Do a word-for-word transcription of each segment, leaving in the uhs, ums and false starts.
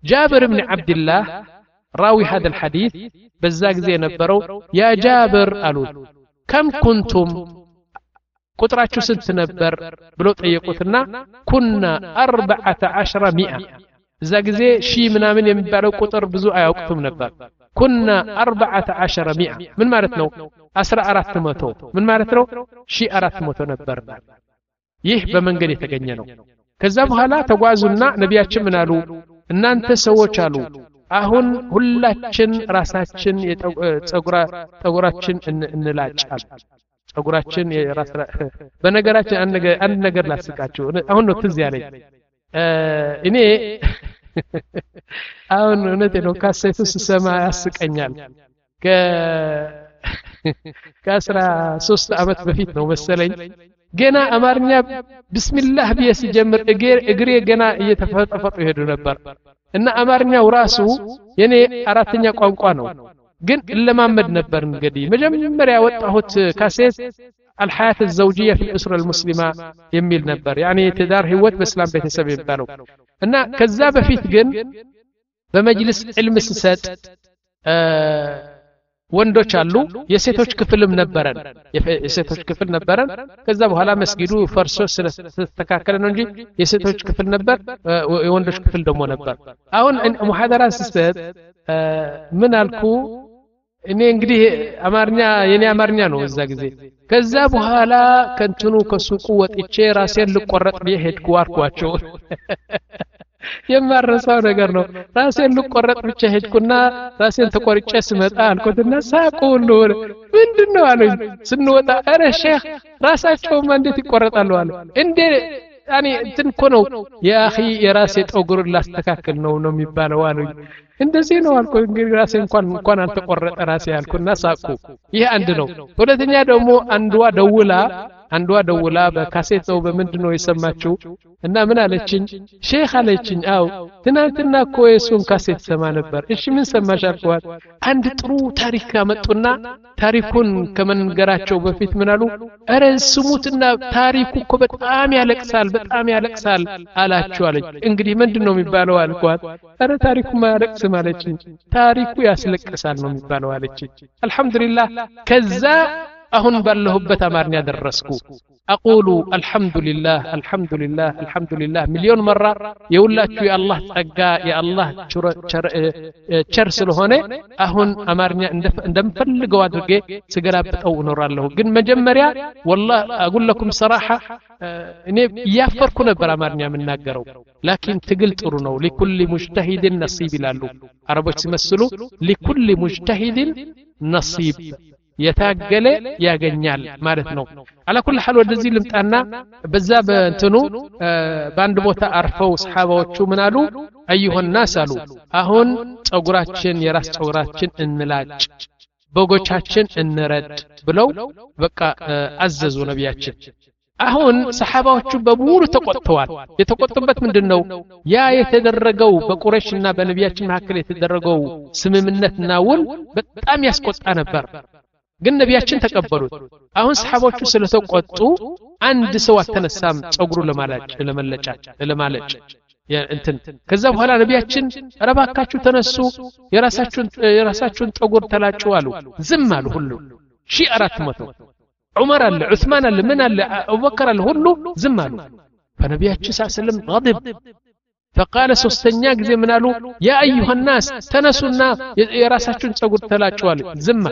جابر بن عبد الله راوي هذا الحديث بزاق زي نبرو يا جابر قالوا كم كنتم قطراتشو سنت نبر بلو طيقوتنا كنا أربعة عشر مئة زاق زي شي منامن يمبالو قطر بزو ايوقتم نبر كنا أربعة عشر مئة من مالتنو أسرع أرات متو من مالتنو شي أرات متو نبرنا ይህ በመንገድ የተገኘ ነው ከዛ በኋላ ተጓዙና ነቢያችን ምን አሉ እናንተ ሰዎች አሉ አሁን ሁላችን ራሳችን የጸጉራ ጸጉራችን እንላጫል ጸጉራችን የራስ በነገራችን አንድ ነገር ላስቃችሁ አሁን ነው ትዝ ያለኝ እኔ አሁን እውነቴ ነው ካሴቱ ስሰማ ያስቀኛል ከ ከአስራ ሶስት አመት በፊት ነው መሰለኝ ገና አማርኛ ቢስሚላህ ቢስ ጀምር እግሬ እግሬ ገና እየተፈጠፈጡ ይሄዱ ነበር እና አማርኛው ራሱ የኔ አራተኛ ቋንቋ ነው ግን ለማመድ ነበር እንግዲህ መጀመሪያ ወጣሁት ካሴት الحياة الزوجية في الأسرة المسلمة يميل نبر يعني تدار هوت بسلام بيتسب يبالو እና ከዛ በፊት ግን በመጅልስ علم السسات ወንዶች አሉ የሴቶች ክፍልም ነበረን የሴቶች ክፍል ነበረን ከዛ በኋላ መስጊዱ ፈርሶ ስለተስተካከለ ነው እንጂ የሴቶች ክፍል ነበር የወንዶች ክፍል ደግሞ ነበር አሁን ሙሐደራ ሲሰጥ ምን አልኩ እኔ እንግዲህ አማርኛ የኔ አማርኛ ነው እዛ ጊዜ ከዛ በኋላ ከንቱኑ ከሱቁ ወጥቼ ራሴን ልቆረጥ ቢሄድኩ አርኳቸው የማረሳው ነገር ነው ራሴን ልቆረጥ ብቻ ሄድኩና ራሴን ተቆርጬ ስመጣ አልኩትና ሳቁሉ ምንድነው አሉኝ ስንወጣ አረ ሼክ ራሳቸው እንዴት ይቆረጣሉ አሉ እንዴ ያኒ እንትን እኮ ነው ያ اخي የራሴ ጠጉር ላስተካክል ነው ነው የሚባለው አሉኝ እንደዚህ ነው አልኩ እንግዲህ ራሴ እንኳን እንኳን አልተቆረጠ ራሴ አልኩና ሳቁ ይሄ አንድ ነው ሁለተኛ ደግሞ አንዷ ደውላ አንዷ ደውላ በካሴት ነው በምንድነው የሰማችው እና ምን አለችኝ ሼክ አለችኝ አው ትናንትና እኮ የሱን ካሴት ሰማ ነበር እሺ ምን ሰማሽ አልኳት አንድ ጥሩ ታሪክ አመጡና ታሪኩን ከመንገራቸው በፊት ምን አሉ አረ ስሙትና ታሪኩ እኮ በጣም ያለቅሳል በጣም ያለቅሳል አላችሁ አለች እንግዲህ ምንድነው የሚባለው አልኳት አረ ታሪኩ ማለቅስ ማለችኝ ታሪኩ ያስለቅሳል ነው የሚባለው አለችኝ አልহামዱሊላህ ከዛ አሁን ባለሁበት አማርኛ ደረስኩ አቁሉ አልহামዱሊላህ አልহামዱሊላህ አልহামዱሊላህ ሚሊዮን መራ የሁላችሁ የአላህ ጸጋ የአላህ ቸር ስለሆነ አሁን አማርኛ እንደምፈልገው አድርጌ ስገላብጠው እኖራለሁ ግን መጀመሪያ والله اقول لكم صراحه እኔ ያፈርኩ ነበር አማርኛ የምናገረው لكن ትግል ጥሩ ነው لكل مجتهد نصيب ይላሉ አረቦች ሲመስሉ لكل مجتهد نصيب የታገለ ያገኛል ማለት ነው على كل حال ወደዚህ ልምጣና በዛ በእንትኑ በአንድ ቦታ አርፈው ሰሃባዎቹ ምን አሉ ايها الناس አሉ አሁን ጸጉራችን የራስ ጸጉራችን እንላጭ በጎቻችን እንረድ ብለው በቃ አዘዙ ነብያችን አሁን ሰሃባዎቹ በሙሉ ተቆጥተዋል የተቆጡበት ምንድነው ያ የተደረገው በቁረይሽና በነብያችን መካከል የተደረገው ስምምነትና ውል በጣም ያስቆጣ ነበር ግን ነብያችን ተቀበሉት አሁን ሰሃቦቹ ስለተቆጡ አንድ ሰው አተነሳም ጸጉሩ ለማላጭ ለመለጫ ለማለጭ እንትን ከዛ በኋላ ነብያችን ረባካችሁ ተነሱ የራሳችሁን የራሳችሁን ጸጉር ተላጩ አሉ ዝም አሉ ሁሉ ሺ አራት መቶ ዑመር አለ ዑስማን አለ ምን አለ አቡበከር አለ ሁሉ ዝም አሉ فنبيያችን ሰለም غضب فقال ሶስተኛ ጊዜ ምን አሉ ያ ايها الناس ተነሱና የራሳችሁን ጸጉር ተላጩ አሉ ዝም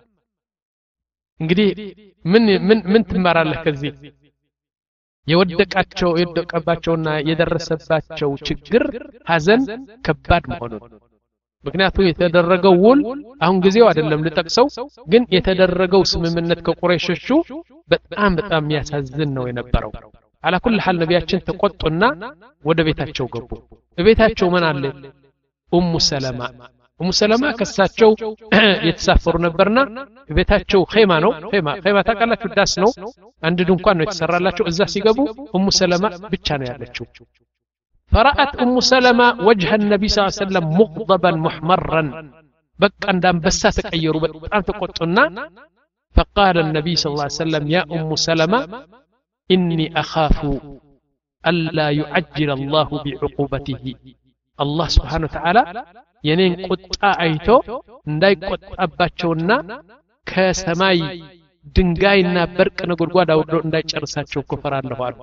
እንግዲህ ምን ምን ምን ትማራለህ ከዚህ የወደቃቸው የወደቀባቸውና የደረሰባቸው ችግር ሐዘን ከባድ መሆኑን ምክንያቱም የተደረገው ውል አሁን ጊዜው አይደለም ልጠቅሰው ግን የተደረገው ስምምነት ከቁረይሾቹ በጣም በጣም ያሳዝን ነው የነበረው على كل حال ነብያችን ተቆጡና ወደ ቤታቸው ገቡ በቤታቸው ማን አለ ኡሙ ሰለማ ኡሙ ሰለማ ከሳቸው የተሳፈሩ ነበርና ቤታቸው ኸይማ ነው ኸይማ ኸይማ ታቀላችሁ ዳስ ነው አንድ ድንኳን ነው የተሰራላቸው እዛ ሲገቡ ኡሙ ሰለማ ብቻ ነው ያለችው فرأت ام سلمة وجه النبي صلى الله عليه وسلم مغضبا محمرا بقى اندام بس تقيروا بطعم تقطنا فقال النبي صلى الله عليه وسلم يا ام سلمة اني اخاف الا يعجل الله بعقوبته አላህ Subhanahu Wa Ta'ala የኔን ቁጣ አይቶ እንዳይቆጣባቸውና ከሰማይ ድንጋይና በርቅ ነጎድጓድ አውርዶ እንዳይጨርሳቸው ከፈራለሁ አሉ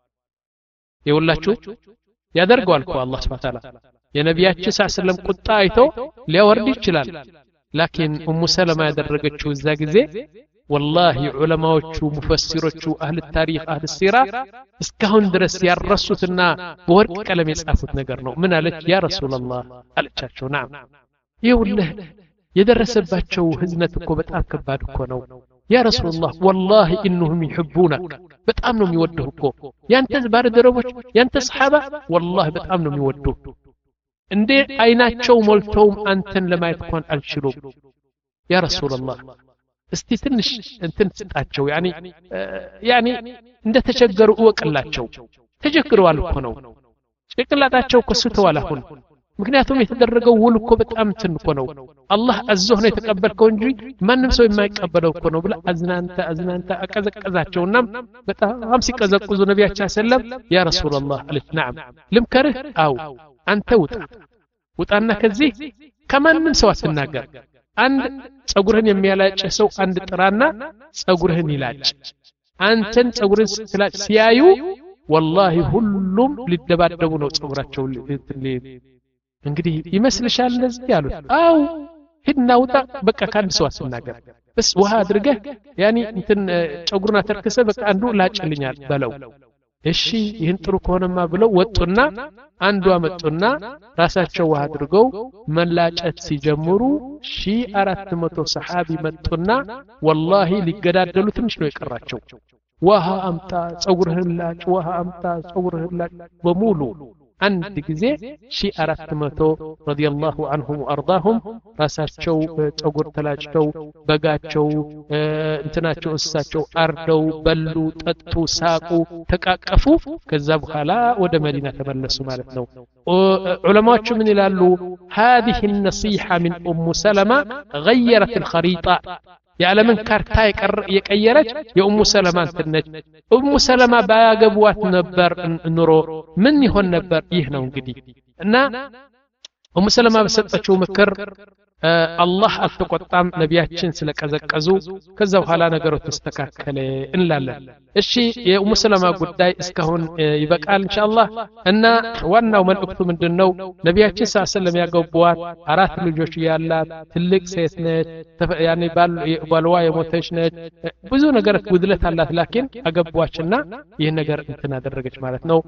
ይውላችሁ ያደርጋል እኮ አላህ Subhanahu Wa Ta'ala የነቢያችን ሰለላም ቁጣ አይቶ ሊያወርድ ይችላል ላኪን ኡሙ ሰለማ ያደረገችው እዛ ጊዜ والله ዑለማዎቹ ሙፈሲሮቹ አህል ታሪክ አህል ሲራ እስካሁን ድረስ ያረሱትና በወርቅ ቀለም የጻፉት ነገር ነው ምን አለች ያ ረሱላህ አለቻቸው ናም ይውልህ የደረሰባቸው ህዝነት እኮ በጣም ከባድ እኮ ነው ያ ረሱላህ والله انهم يحبونك በጣም ነው የሚወዱህ እኮ ያንተ ባርደረቦች ያንተ ሰሃባ والله በጣም ነው የሚወዱህ እንዴ አይናቸው ሞልተው አንተን ለማየት እንኳን አልችሉም ያ ረሱላህ እስቲ ትንሽ እንትን ስጣቸው ያኒ ያኒ እንደ ተቸገሩ ወቅላቸው ተቸግረዋል እኮ ነው ጭቅላታቸው ከስተዋል አሁን ምክንያቱም የተደረገው ውል እኮ በጣም እንትን እኮ ነው አላህ አዘህ ነው የተቀበልከው እንጂ ማንም ሰው የማይቀበለው እኮ ነው ብላ አዝናንተ አዝናንተ አቀዘቀዛቸውና በጣም ሲቀዘቅዙ ነብያችን ሰለም ያ ረሱላህ አለች ናም ልምከርህ አው አንተ ውጣ ውጣና ከዚህ ከማንም ሰው አትናገር አንድ ጸጉርህን የሚያላጭ ሰው አንድ ጥራና ጸጉርህን ይላጭ አንተን ጸጉርን ስትላጭ ሲያዩ والله ሁሉም ሊደባደቡ ነው ጸጉራቸው እንግዲህ ይመስልሻል እንደዚህ ያሉት አው ሂድና ውጣ በቃ ካንድ ሰው አትናገር በስ ውሃ አድርገህ ያኒ እንትን ጸጉርና ተርከሰ በቃ አንዱ ላጭልኛል በለው እሺ ይህን ጥሩ ከሆነማ ብለው ወጡና አንዱ አመጡና ራሳቸው ውሃ አድርገው መላጨት ሲጀምሩ ሺህ አራት መቶ ሰሃቢ መጡና والله ሊገዳደሉ ትንሽ ነው የቀራቸው ውሃ አምጣ ጸጉርህን ላጭ ውሃ አምጣ ጸጉርህን ላጭ በሙሉ አንድ ጊዜ ሺህ አራት መቶ ረዲየላሁ ዐንሁም ወአርዳሁም ራሳቸው ጸጉር ተላጭተው በጋቸው እንትናቸው እሳቸው አርደው በሉ ጠጡ ሳቁ ተቃቀፉ ከዛ በኋላ ወደ መዲና ተመለሱ ማለት ነው ዑለማዎቹ ምን ይላሉ هذه النصيحة من أم سلمة غيرت الخريطة የዓለምን ካርታ የቀየረች የኡሙ ሰለማ እንትነች ኡሙ ሰለማ ባያገቧት ነበር ኑሮ ምን ይሆን ነበር ይህ ነው እንግዲህ እና ኡሙ ሰለማ በሰጠችው ምክር አላህ አልተቆጣም ነቢያችን ስለቀዘቀዙ ከዛ በኋላ ነገሮች ተስተካከለ እንላለን እሺ የኡሙ ሰለማ ጉዳይ እስካሁን ይበቃል ኢንሻአላህ እና ዋናው መልእክቱ ምንድነው ነቢያችን ሰለላም ያገቧት አራት ልጆች ያላት ትልቅ ሴት ነች ያኒ ባልዋ የሞተች ነች ብዙ ነገር ጉድለት አላት ላኪን አገቧችና ይሄን ነገር እንትን አደረገች ማለት ነው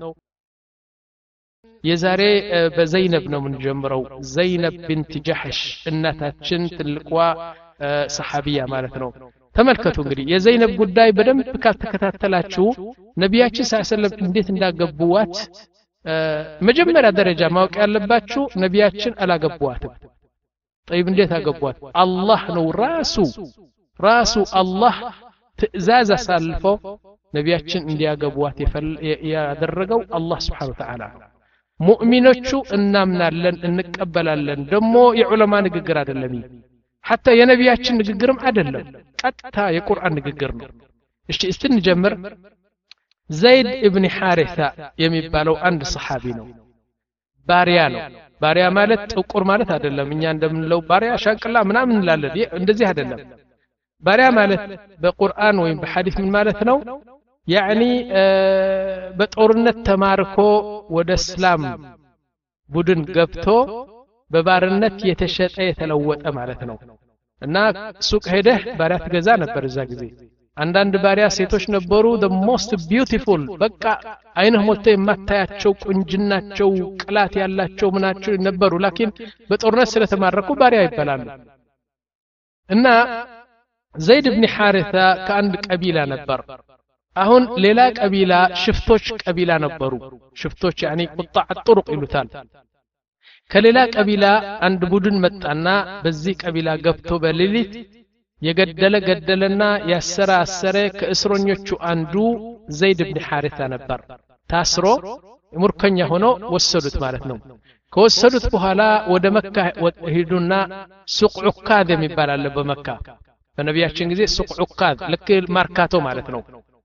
የዛሬ በዘይነብ ነው የምንጀምረው ዘይነብ ቢንት ጀህሽ እናታችን ትልቋ ሰሃቢያ ማለት ነው ተመልከቱ እንግዲህ የዘይነብ ጉዳይ በደንብ ካልተከታተላችሁ ነቢያችን ሰለላም እንዴት እንዳገቡዋት መጀመሪያ ደረጃ ማወቅ ያለባችሁ ነቢያችን አላገቡዋትም طيب እንዴት አገቡዋት አላህ ነው ራሱ ራሱ አላህ ትእዛዝ አሳልፎ ነቢያችን እንዲያገቡዋት ያደረገው አላህ Subhanahu Wa Ta'ala ሙእሚኖቹ እናምናለን እንቀበላለን ደሞ የዑለማ ንግግር አይደለም حتى የነቢያችን ንግግርም አይደለም ቀጥታ የቁርአን ንግግር ነው እሺ እስቲ እንጀምር ዘይድ ኢብኑ ሐሪሳ የሚባለው አንድ ሰሃቢ ነው ባሪያ ነው ባሪያ ማለት ጥቁር ማለት አይደለም እኛ እንደምንለው ባሪያ ሻንቅላ ምናምን እንላለን እንደዚህ አይደለም ባሪያ ማለት በቁርአን ወይም በሐዲስ ምን ማለት ነው يعني በጦርነት ተማርኮ ወደ እስላም ቡድን ገብቶ በባርነት የተሸጠ የተለወጠ ማለት ነው እና ሱቅ ሄደህ ባሪያ ትገዛ ነበር እዛ ጊዜ አንዳንድ ባሪያ ሴቶች ነበሩ the most beautiful በቃ አይነህ ሞልተ የማታያቸው ቁንጅናቸው ቅላት ያላቸው ምናቸው ነበሩ ላኪን በጦርነት ስለተማረኩ ባሪያ ይባላሉ እና ዘይድ ኢብኑ ሐሪሳ ከአንድ ቀቢላ ነበር አሁን ሌላ ቀቢላ ሽፍቶች ቀቢላ ነበሩ ሽፍቶች يعني قطاع الطرق ይሉታል ከሌላ ቀቢላ አንድ ቡድን መጣና በዚህ ቀቢላ ገብቶ በሌሊት የገደለ ገደለና ያሰራ አሰረ ከእስረኞቹ አንዱ ዘይድ ኢብኑ ሐሪሳ ነበር ታስሮ ሙርከኛ ሆኖ ወሰዱት ማለት ነው ከወሰዱት በኋላ ወደ መካ ሄዱና ሱቅ ዑካዝ የሚባል አለ በመካ በነቢያችን ጊዜ ሱቅ ዑካዝ ልክ ማርካቶ ማለት ነው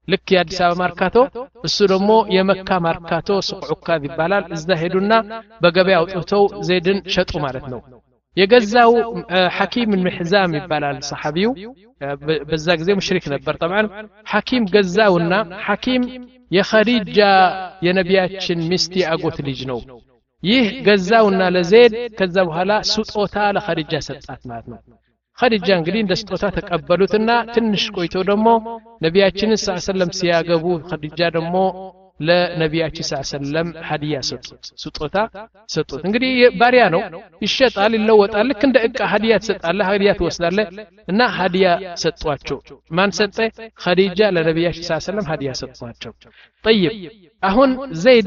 ልክ የአዲስ አበባ ማርካቶ እሱ ደግሞ የመካ ማርካቶ ሱቅ ዑካዝ ይባላል እዛ ሄዱና በገበያ አውጥተው ዘይድን ሸጡ ማለት ነው የገዛው ሐኪም بن حزام ይባላል ሰሐቢው በዛ ጊዜ ሙሽሪክ ነበር طبعا ሐኪም ገዛውና ሐኪም የኸዲጃ የነቢያችን ሚስት ያጎት ልጅ ነው ይህ ገዛውና ለዘይድ ከዛ በኋላ ስጦታ ለኸዲጃ ሰጣት ማለት ነው ኸዲጃ እንግዲህ እንደ ስጦታ ተቀበሉትና ትንሽ ቆይቶ ደግሞ ነቢያችን ሰለላሁ ዐለይሂ ወሰለም ሲያገቡ ኸዲጃ ደግሞ ለነቢያችን ሰለላሁ ዐለይሂ ወሰለም ሀዲያ ሰጡት ስጦታ ሰጡት እንግዲህ ባሪያ ነው ይሸጣል ይለወጣል ልክ እንደ እቃ ሀዲያ ተሰጣለ ሀዲያ ተወስዳለ እና ሀዲያ ሰጧቸው ማን ሰጠ ኸዲጃ ለነቢያችን ሰለላሁ ዐለይሂ ወሰለም ሀዲያ ሰጧቸው طيب አሁን ዘይድ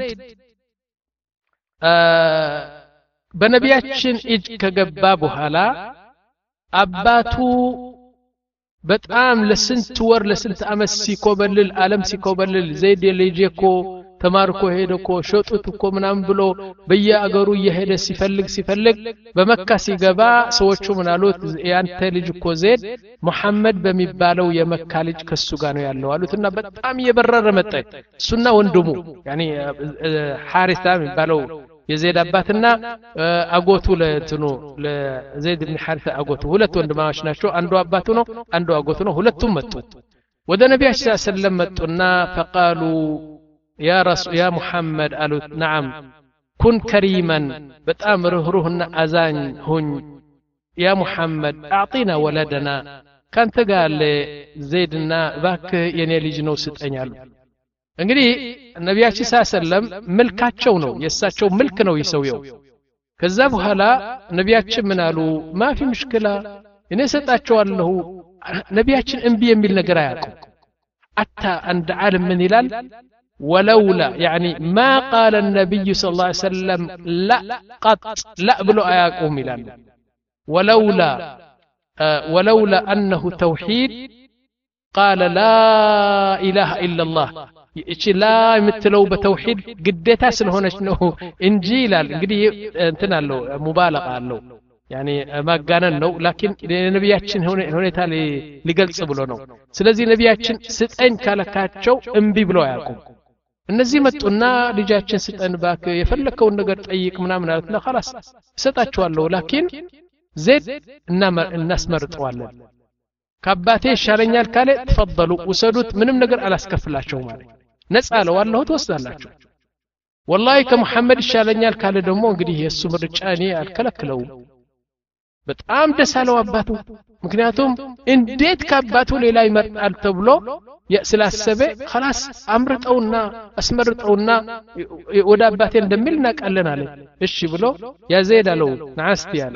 በነቢያችን እጅ ከገባ በኋላ አባቱ በጣም ለስንት ወር ለስንት አመት ሲኮበልል ዓለም ሲኮበልል ዘይድ የልጄኮ ተማርኮ ሄደኮ ሸጡት እኮ ምናምን ብሎ በየአገሩ እየሄደ ሲፈልግ ሲፈልግ በመካ ሲገባ ሰዎቹ ምናሉት ያንተ ልጅ እኮ ዘይድ መሐመድ በሚባለው የመካ ልጅ ከሱ ጋር ነው ያለው አሉትና በጣም እየበረረ መጣ እሱና ወንድሙ ያኒ ሐሪሳ የሚባለው የዘይድ አባትና አጎቱ ለእንትኑ ለዘይድ ኢብኑ ሐሪሳ አጎቱ ሁለት ወንድማማች ናቸው አንዱ አባቱ ነው አንዱ አጎቱ ነው ሁለቱም መጡ ወደ ነብያችን ሰለላሁ ዐለይሂ ወሰለም መጡና فقالوا يا رسول يا محمد قالوا نعم كن كريما በጣም ርህሩህና አዛኝ ሁን يا محمد اعطينا ولدنا ካንተ ጋር ለዘይድና ባክህ የኔ ልጅ ነው ስጠኛሉ እንግዲህ ነብያችን ሰለላሁ ዐለይሂ ወሰለም መልካቸው ነው የሳቸው መልክ ነው ይሰውየው ከዛ በኋላ ነብያችን ምን አሉ ማፊ ሙሽኪላ እኔ ሰጣቸዋለሁ ነብያችን እንቢ የሚል ነገር አያውቁም አታ አንድ ዓለም ምን ይላል ولولا يعني ما قال النبي صلى الله عليه وسلم لا قط لا بلو آياكم إلان ولولا آه ولولا أنه توحيد قال لا إله إلا الله إيش لا يمثلوا بتوحيد قديتها سنهونش إنه إنجيل انقدي انتنا له مبالغة له يعني ما قانا له لكن نبياتشن هنا هنا تالي لقلص بلونه سلازي نبياتشن ستين كالكاتشو انبي بلو ياكم እነዚህ መጡና ልጃችን ስጠን ባክ የፈለከውን ነገር ጠይቅ ምናምን አለትና خلاص ሰጣቸዋለሁ ላኪን ዘይድ እና እናስመርጠዋለን ከአባቴ ይሻለኛል ካለ ተፈضሉ ወሰዱት ምንም ነገር አላስከፍላቸው ማለት ነፃ ነው አላህ ተወስዳላችሁ والله ከመሐመድ ይሻለኛል ካለ ደግሞ እንግዲህ የሱ ምርጫ እኔ አልከለክለው በጣም ደሳለው አባቱ ምክንያቱም እንዴት ከአባቱ ሌላ ይመርጣል ተብሎ ስላሰበ خلاص አምርጠውና አስመርጠውና ወደ አባቴ እንደሚል እናቃለን አለ እሺ ብሎ ያ ዘይድ አለው ናስቲ ያለ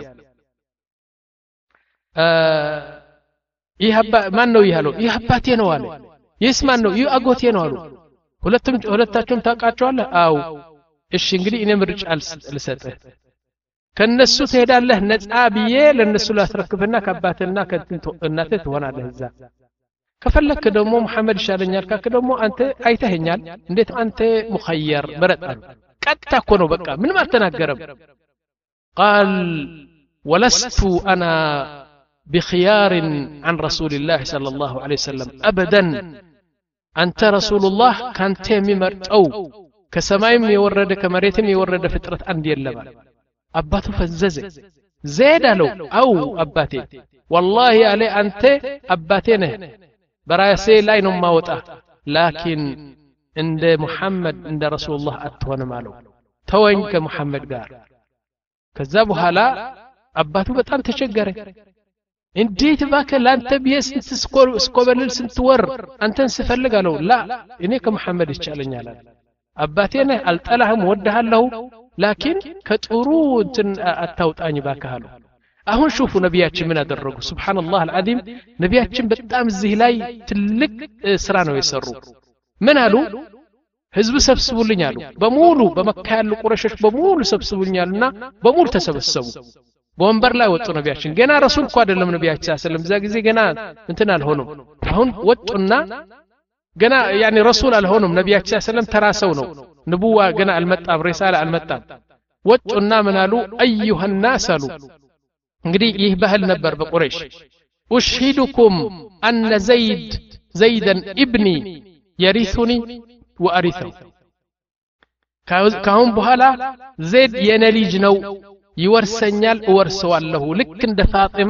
ይህ አባ ማን ነው ይያለው ይህ አባቴ ነው አለ ይስ ማን ነው ይህ አጎቴ ነው አሉ ሁለቱም ሁለታቸውም ታውቃቸዋለህ አው እሺ እንግዲህ እኔ ምርጫ ልሰጥህ ከነሱ ትሄዳለህ ነፃ ብዬ ለነሱ ላስረክብና ከአባትና ከእናትህ ትሆናለህ እዛ ከፈለክ ደግሞ መሐመድ ይሻለኛል ካክ ደግሞ አንተ አይተኸኛል እንዴት አንተ ሙኸየር መረጣን ቀጥታ እኮ ነው በቃ ምንም አልተናገረም قال ولست انا بخيار عن رسول الله صلى الله عليه وسلم ابدا انت رسول الله كانت ممرطو كسمايم يورد كمريتم يورد فطرت عند يلما አባቱ ፈዘዘ ዘይድ አለው አው አባቴ والله علي انت አባቴ ነህ በራሴ ላይ ነው ማወጣ ላኪን እንደ መሐመድ እንደ ረሱላህ አትሆንም አለው ተወኝ ከመሐመድ ጋር ከዛ በኋላ አባቱ በጣም ተቸገረ እንዴት ባከ ላንተ ቢስ ስኮር ስኮበልል ስንትወር አንተን ስፈልግ አለው ላ እኔ ከመሐመድ ይቻለኛል አባቴ ነህ አልጠላህም ወደሃለሁ ላኪን ከጥሩ እንትን አታውጣኝ ባከሃሉ አሁን ሹፉ ነብያችን ምን አደረጉ ሱብሃንአላህ አልዓዚም ነብያችን በጣም እዚህ ላይ ትልቅ ስራ ነው የሰሩ ምን አሉ ህዝብ ሰብስቡልኝ አሉ በሙሉ በመካ ያሉ ቁረሾች በሙሉ ሰብስቡልኛልና በሙሉ ተሰበሰቡ በወንበር ላይ ወጡ ነብያችን ገና ረሱል እኮ አይደለም ነብያችን ሰለላሁ ዐለይሂ ወሰለም ጊዜ ገና እንትን አልሆኑም አሁን ወጡና ገና ያኒ ረሱል አልሆኑም ነብያችን ሰለላሁ ዐለይሂ ወሰለም ተራሰው ነው ንቡዋ ገና አልመጣም ሪሳላ አልመጣም ወጡና ምን አሉ አዩሃ الناس አሉ እንግዲህ ይህ ባህል ነበር በቁረይሽ ኡሽሂዱኩም አን ዘይድ ዘይደን ኢብኒ የሪሱኒ ወአሪሰው ካሁን በኋላ ዘይድ የኔ ልጅ ነው ይወርሰኛል እወርሰዋለሁ ልክ እንደ ፋጢማ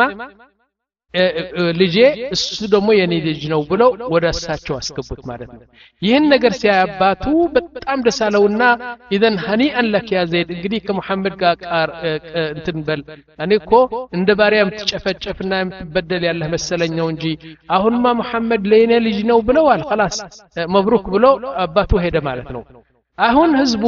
ልጄ እሱ ደግሞ የኔ ልጅ ነው ብለው ወደ እሳቸው አስገቡት ማለት ነው ይህን ነገር ሲያባቱ በጣም ደሳለውና ኢዘን ሀኒአን ለክ ያ ዘይድ እንግዲህ ከመሐመድ ጋር እንትን በል እኔ እኮ እንደ ባሪያም ትጨፈጨፍና የምትበደል ያለህ መሰለኝ ነው እንጂ አሁንማ መሐመድ ለኔ ልጅ ነው ብለዋል خلاص መብሩክ ብሎ አባቱ ሄደ ማለት ነው አሁን ህዝቡ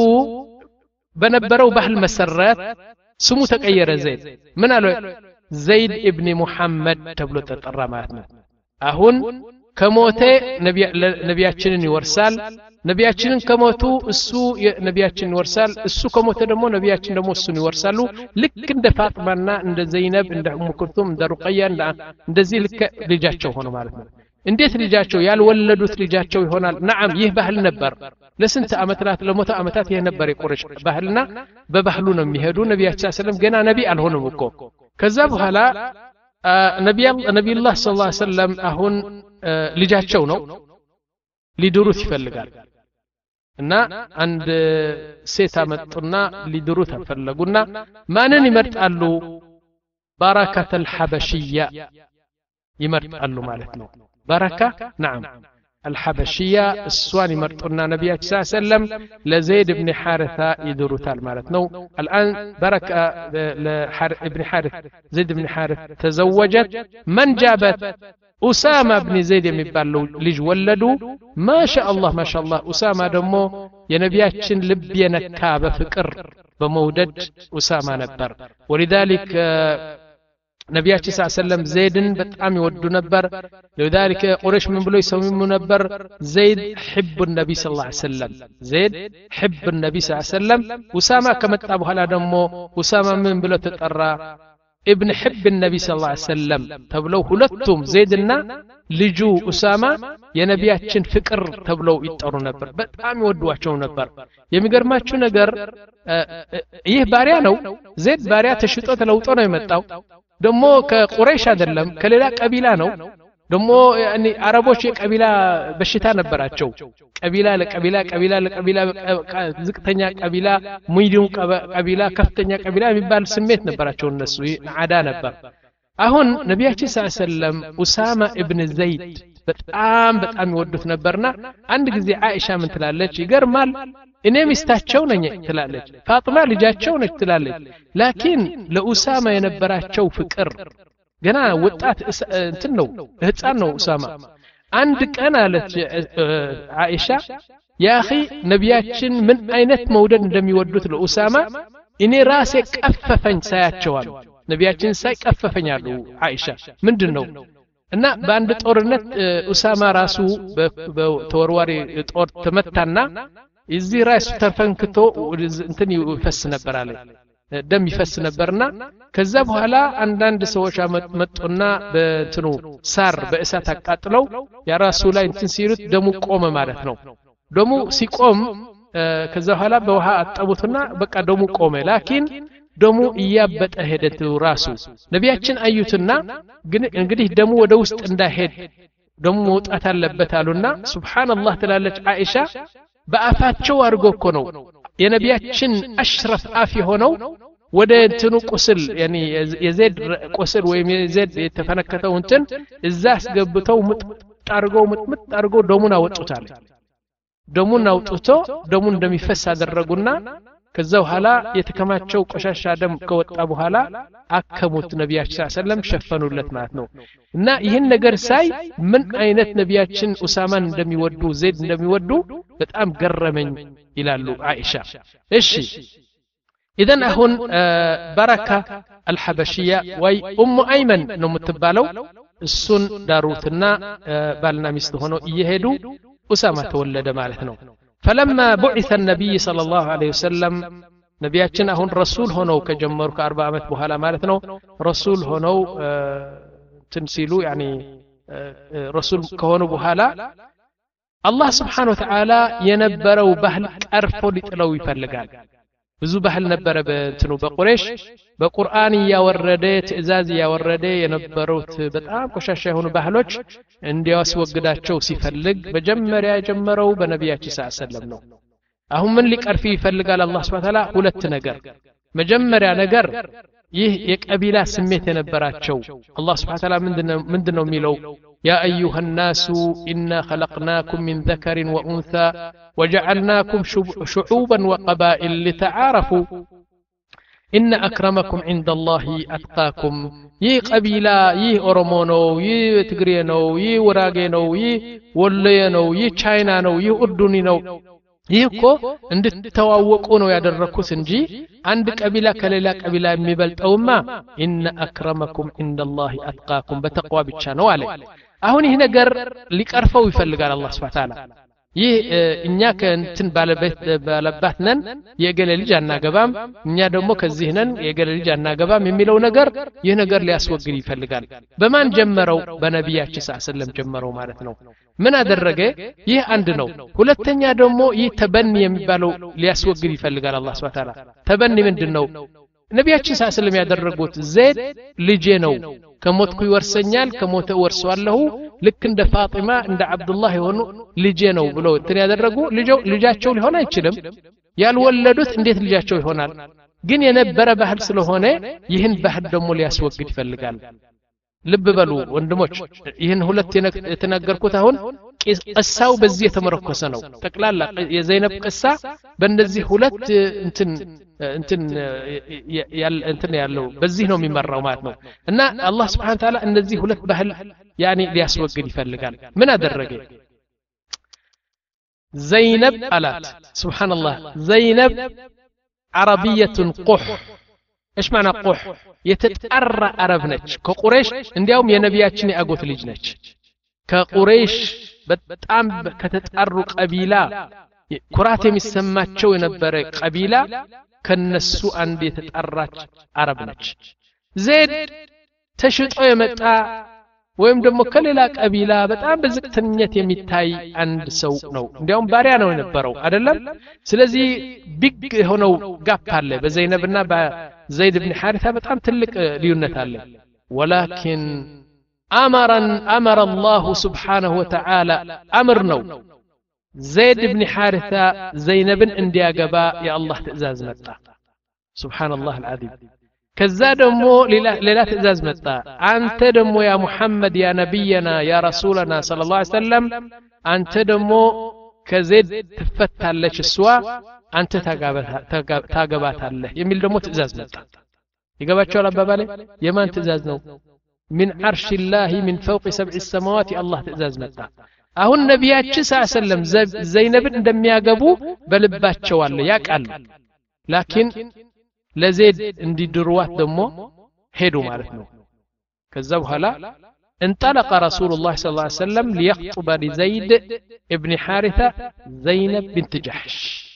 በነበረው ባህል መሰረት ስሙ ተቀየረ ዘይድ ምን አለ ዘይድ ኢብኑ ሙሐመድ ተብሎ ተጠራ ማለት ነው አሁን ከሞተ ነቢያችንን ይወርሳል ነቢያችንን ከሞቱ እሱ ነቢያችንን ይወርሳል እሱ ከሞተ ደግሞ ነቢያችን ደግሞ እሱን ይወርሳሉ ልክ እንደ ፋጥማና እንደ ዘይነብ እንደ ኡሙ ኩልቱም እንደ ሩቀያ እንደዚህ ልክ ልጃቸው ሆነ ማለት ነው እንዴት ልጃቸው ያልወለዱት ልጃቸው ይሆናል ነዓም ይህ ባህል ነበር ለስንት አመታት ለሞተ አመታት ይሄ ነበር የቁረሽ ባህልና በባህሉ ነው የሚሄዱ ነቢያችን ሰለላሁ ገና ነቢ አልሆነም እኮ ከዛ በኋላ ነቢያ ነብዩላህ ሰለላሁ ዐለይሂ ወሰለም አሁን ልጃቸው ነው ሊድሩት ይፈልጋል እና አንድ ሴት አመጡና ሊድሩት ፈለጉና ማንን ይመርጣሉ ባረከተል ሐበሽያ ይመርጣሉ ማለት ነው بركة نعم الحبشية السواني مرطنا نبي صلى الله عليه وسلم لزيد بن حارثة يدروتال مالتنا الآن بركة ابن حارث زيد بن حارث تزوجت من جابت أسامة بن زيد يمبالو لج ولدوا ما شاء الله ما شاء الله أسامة دمو ينبياتشن لبينا كابة فكر بمودد أسامة نبر ولذلك ነቢያችን ሰለላሁ ዐለይሂ ወሰለም ዘይድን በጣም ይወዱ ነበር ለذلك ቁረይሽ ምን ብሎ ይሰሙ ነበር ዘይድ حب النبي صلى الله عليه وسلم ዘይድ حب النبي صلى الله عليه وسلم ኡሳማ ከመጣ በኋላ ደግሞ ኡሳማ ምን ብሎ ተጠራ ابن حب النبي صلى الله عليه وسلم ተብለው ሁለቱም ዘይድና ልጁ ኡሳማ የነቢያችን ፍቅር ተብለው ይጠሩ ነበር በጣም ይወዷቸው ነበር የሚገርማችሁ ነገር ይህ ባሪያ ነው ዘይድ ባሪያ ተሽጦ ተለውጦ ነው የመጣው ደሞ ከቁረይሽ አይደለም ከሌላ ቀቢላ ነው ደሞ ያኒ አረቦች የቀቢላ በሽታ ነበራቸው ቀቢላ ለቀቢላ ቀቢላ ለቀቢላ ዝቅተኛ ቀቢላ ሙይዲው ቀቢላ ከፍተኛ ቀቢላ የሚባል ስሜት ነበራቸው እነሱ አዳ ነበር አሁን ነቢያችን ሰለላሁ ዐለይሂ ወሰለም ኡሳማ ኢብኑ ዘይድ በጣም በጣም ይወዱት ነበርና አንድ ጊዜ አይሻ ምን ትላለች ይገርማል እኔ ሚስታቸው ነኝ ትላለች ፋጥማ ልጃቸው ነች ትላለች ላኪን ለኡሳማ የነበራቸው ፍቅር ገና ወጣት እንትን ነው ህፃን ነው ኡሳማ አንድ ቀን አለች አይሻ ያ اخي ነቢያችን ምን አይነት መውደድ እንደሚወዱት ለኡሳማ እኔ ራሴ ቀፈፈኝ ሳያቸዋል ነቢያችን ሳይቀፈፈኛሉ አይሻ ምንድነው እና በአንድ ጦርነት ኡሳማ ራሱ በተወርዋሪ ጦር ተመታና እዚህ ራሱ ተፈንክቶ እንትን ይፈስ ነበር አለ ደም ይፈስ ነበርና ከዛ በኋላ አንዳንድ ሰዎች መጡና በእንትኑ ሳር በእሳት አቃጥለው ያ ራሱ ላይ እንትን ሲሉት ደሙ ቆመ ማለት ነው ደሙ ሲቆም ከዛ በኋላ በውሃ አጠቡትና በቃ ደሙ ቆመ ላኪን ደሙ እያበጠ ሄደት ራሱ ነቢያችን አዩትና ግን እንግዲህ ደሙ ወደ ውስጥ እንዳይሄድ ደሙ መውጣት አለበት አሉና ሱብሃንአላህ ትላለች አይሻ በአፋቸው አርጎ እኮ ነው የነቢያችን አሽረፍ አፍ የሆነው ወደ እንትኑ ቁስል ያኒ የዘይድ ቁስል ወይም የዘይድ የተፈነከተው እንትን እዛ አስገብተው ምጣርገው ምጥምጥ አርገው ደሙን አወጡታል ደሙን አውጥቶ ደሙን እንደሚፈስ አደረጉና ከዛ በኋላ የተከማቸው ቆሻሻ ደም ከወጣ በኋላ አከሙት ነቢያችን ሰለላሁ ዐለይሂ ወሰለም ሸፈኑለት ማለት ነው እና ይህን ነገር ሳይ ምን አይነት ነቢያችን ኡሳማን እንደሚወዱ ዘይድ እንደሚወዱ በጣም ገረመኝ ይላሉ አይሻ እሺ ኢዘን አሁን በረካ አልሐበሽያ ወይ ኡሙ አይመን ነው የምትባለው እሱን ዳሩትና ባልና ሚስት ሆነው እየሄዱ ኡሳማ ተወለደ ማለት ነው فلما بعث النبي صلى الله عليه وسلم نبياتنا هون رسول هنو كجمر كأربع عمت بحالا مالتنا رسول هنو تنسيلو يعني رسول كهونو بحالا الله سبحانه وتعالى ينبرو بهل أرفو لتلو يفلقال ብዙ ባህል ነበረ በእንትኑ በቁረይሽ በቁርአን ያወረደ ትእዛዝ ያወረደ የነበሩት በጣም ቆሻሻ የሆኑ ባህሎች እንዲያስወግዳቸው ሲፈልግ መጀመሪያ የጀመረው በነቢያችን ሰለላሁ ዐለይሂ ወሰለም ነው አሁን ምን ሊቀርፍ ይፈልጋል አላህ Subhanahu Wa Ta'ala ሁለት ነገር መጀመሪያ ነገር ይህ የቀቢላ ስሜት የነበራቸው አላህ Subhanahu Wa Ta'ala ምንድነው ምንድነው የሚለው يا أيها الناس إنا خلقناكم من ذكر وأنثى وجعلناكم شعوبا وقبائل لتعارفوا إن أكرمكم عند الله أتقاكم يي قبيلة يي أورمونو يي تغرينو يي وراغينو يي ولينو يي تشاينانو يي أردنينو ይህ እኮ እንድትተዋወቁ ነው ያደረኩት እንጂ አንድ ቀቢላ ከሌላ ቀቢላ የሚበልጠውማ ኢነ አክረመኩም ኢንደላሂ አትቃኩም በተቅዋ ብቻ ነው አለ አሁን ይህ ነገር ሊቀርፈው ይፈልጋል አላህ Subhanahu Wa Ta'ala ይህ እኛ ከእንትን ባለበት ባለባት ነን የገለ ልጅ አናገባም እኛ ደግሞ ከዚህ ነን የገለ ልጅ አናገባም የሚለው ነገር ይህ ነገር ሊያስወግድ ይፈልጋል በማን ጀመረው በነቢያችን ሰለላሁ ዐለይሂ ወሰለም ጀመረው ማለት ነው ምን አደረገ ይህ አንድ ነው ሁለተኛ ደግሞ ይህ ተበኒ የሚባለው ሊያስወግድ ይፈልጋል አላህ Subhanahu Wa Ta'ala ተበኒ ምንድነው ነቢያችን ሰለላሁ ዐለይሂ ወሰለም ያደረጉት ዘይድ ልጄ ነው ከሞትኩ ይወርሰኛል ከሞተ ወርሷለሁ ልክ እንደ ፋጢማ እንደ አብዱላህ የሆኑ ልጄ ነው ብሎ እንትን ያደረጉ ልጆ ልጃቸው ሊሆን አይችልም ያልወለዱት እንዴት ልጃቸው ይሆናል ግን የነበረ ባህል ስለሆነ ይህን ባህል ደግሞ ሊያስወግድ ይፈልጋል ልብ በሉ ወንድሞች ይህን ሁለት የተነገርኩት አሁን ቅሳው በዚህ የተመረኮሰ ነው ተቅላላ የዘይነብ ቅሳ በእነዚህ ሁለት እንትን እንትን ያል እንትን ያለው በዚህ ነው የሚመራው ማለት ነው እና አላህ Subhanahu Wa Ta'ala እነዚህ ሁለት ባህል ያኒ ሊያስወግድ ይፈልጋል ምን አደረገ ዘይነብ አላት ሱብሃንአላህ ዘይነብ عربيه قح ايش معنى قح የተጣራ አረብ ነች ከቁረይሽ እንዲያውም የነቢያችን ያጎት ልጅ ነች ከቁረይሽ በጣም ከተጣሩ ቀቢላ ኩራት የሚሰማቸው የነበረ ቀቢላ ከነሱ አንድ የተጣራች አረብ ነች ዘይድ ተሽጦ የመጣ ወይም ደግሞ ከሌላ ቀቢላ በጣም በዝቅተኝነት የሚታይ አንድ ሰው ነው እንዲያውም ባሪያ ነው የነበረው አይደለም ስለዚህ ቢግ ሆነው ጋፕ አለ በዘይነብና በዘይድ ኢብኑ ሐሪታ በጣም ትልቅ ልዩነት አለ ولكن امرا امر الله سبحانه وتعالى امر ነው زيد بن حارثة زينبن እንዲያገባ የአላህ ትእዛዝ መጣ سبحان الله العظيم ከዛ ደግሞ ሌላ ትእዛዝ መጣ አንተ ደግሞ ያ ሙሐመድ ያ ነብይና ያ ረሱላና ሰለላሁ ዐለይሂ ወሰለም አንተ ደግሞ ከዘይድ ትፈታለች እሷ አንተ ታገባታለህ የሚል ደግሞ ትእዛዝ መጣ ይገባቸዋል አባባሌ የማን ትእዛዝ ነው من عرش الله من فوق سبع السماوات الله ትእዛዝ መጣ አሁን ነቢያችን ሰለላሁ ዐለይሂ ወሰለም ዘይነብን እንደሚያገቡ በልባቸው አለ ያቃል ላኪን ለዘይድ እንዲድሩዋት ደግሞ ሄዱ ማለት ነው ከዛ በኋላ انطلق رسول الله صلى الله عليه وسلم ليخطب لزيد ابن حارثة زينب بنت جحش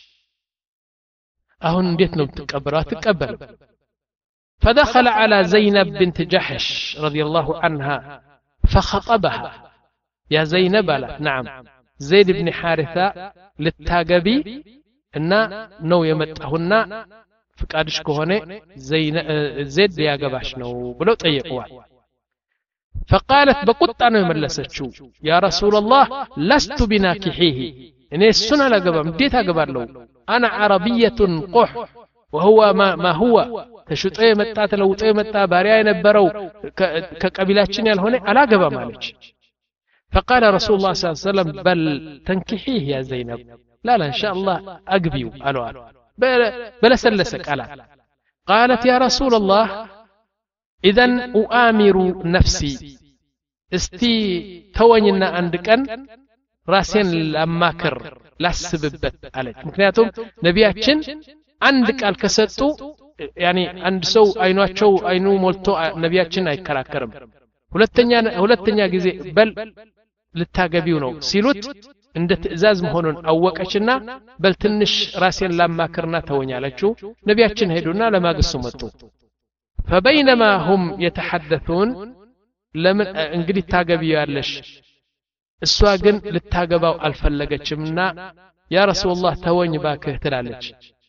አሁን እንዴት ነው ተቀበራት ተቀበል فدخل على زينب بنت جحش رضي الله عنها فخطبها يا زينب لا نعم زيد بن حارثة للتاغبي እና ነው የመጣሁና ፍቃድሽ ከሆነ ዘይድ ያገባሽ ነው ብለው ጠየቁዋል فقالت بقطع ነው የመለሰችው يا رسول الله لست بناكحيه እኔ እሱን አላገባም እንዴት አገባለሁ انا عربيه قح وهو ما ما هو ተሽጦ የመጣ ተለውጦ የመጣ ባሪያ የነበረው ከቀቢላችን ያልሆነ አላገባም አለች فقال رسول الله صلى الله عليه وسلم بل تنكحيه يا زينب لا لا ان شاء الله اقبيو قالوا بلا سلسك على قالت يا رسول الله اذن اؤامر نفسي استي توانينا عندكن راسين لاماكر ላስብበት አለች ምክንያቱም ነቢያችን አንድ ቃል ከሰጡ ያኒ አንድ ሰው አይኗቸው አይኑ ሞልቶ ነቢያችን አይከራከርም ሁለተኛ ሁለተኛ ጊዜ በል ልታገቢው ነው ሲሉት እንደ ትእዛዝ መሆኑን አወቀችና በል ትንሽ ራሴን ላማከርና ተወኛለችው ነቢያችን ሄዱና ለማግስቱ መጡ فبينما هم يتحدثون ለምን እንግዲህ ታገቢው ያለሽ እሷ ግን ልታገባው አልፈለገችምና ያ ረሱላህ ተወኝ ባክህ ትላለች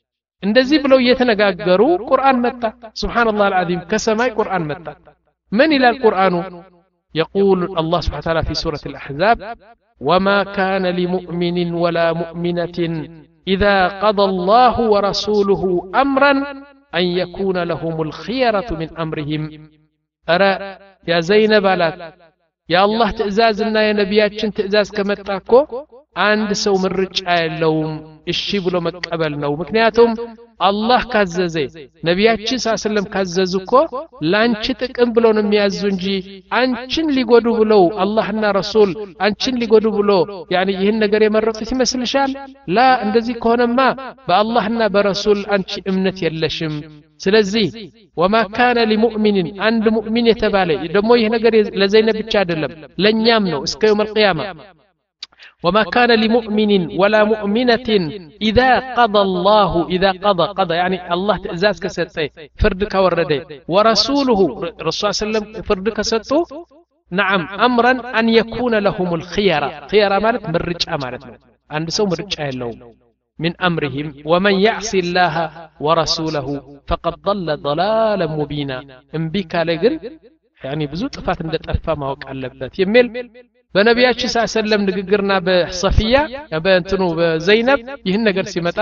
እንደዚህ ብለው እየተነጋገሩ ቁርአን መጣ ሱብሃንአላህ አልዓዚም ከሰማይ ቁርአን መጣ من إلى القرآن يقول الله سبحانه وتعالى في سورة الأحزاب وما كان لمؤمن ولا مؤمنة إذا قضى الله ورسوله أمرا أن يكون لهم الخيرة من أمرهم أرى يا زينب على يا الله تأزازنا يا نبياتشن تأزاز كمتاكو عند سو من رجع اللوم الشيب لو مقبل نو مكنياتهم الله كاززي نبياتشن صلى الله عليه وسلم كاززوكو لانچ ጥቅም ብሎ ነው የሚያዙ እንጂ አንቺን ሊጎዱ ብለው አላህና ረሱል አንቺን ሊጎዱ ብሎ ያኒ ይሄን ነገር የመረጡት ይመስልሻል ላ እንደዚህ ከሆነማ በአላህና በረሱል አንቺ እምነት የለሽም ስለዚህ وما كان لمؤمن عند مؤمن የተባለ ደግሞ ይሄ ነገር ለዘይነብ ብቻ አይደለም ለኛም ነው እስከ يوم القيامه وما كان لمؤمن ولا مؤمنة إذا قضى الله إذا قضى قضى يعني الله تأزاز كسته فرد كورده ورسوله رسول الله صلى الله عليه وسلم فرد كسته نعم أمرا أن يكون لهم الخيار خيار مالت من رجع مالتنا عند سو من رجع اللوم من أمرهم ومن يعصي الله ورسوله فقد ضل ضلالا مبينا انبيك لقر يعني بزو طفات اندت أفا ما وقع اللبات يميل በነቢያችን ሰለላሁ ንግግርና በሰፊያ በእንትኑ በዘይነብ ይህን ነገር ሲመጣ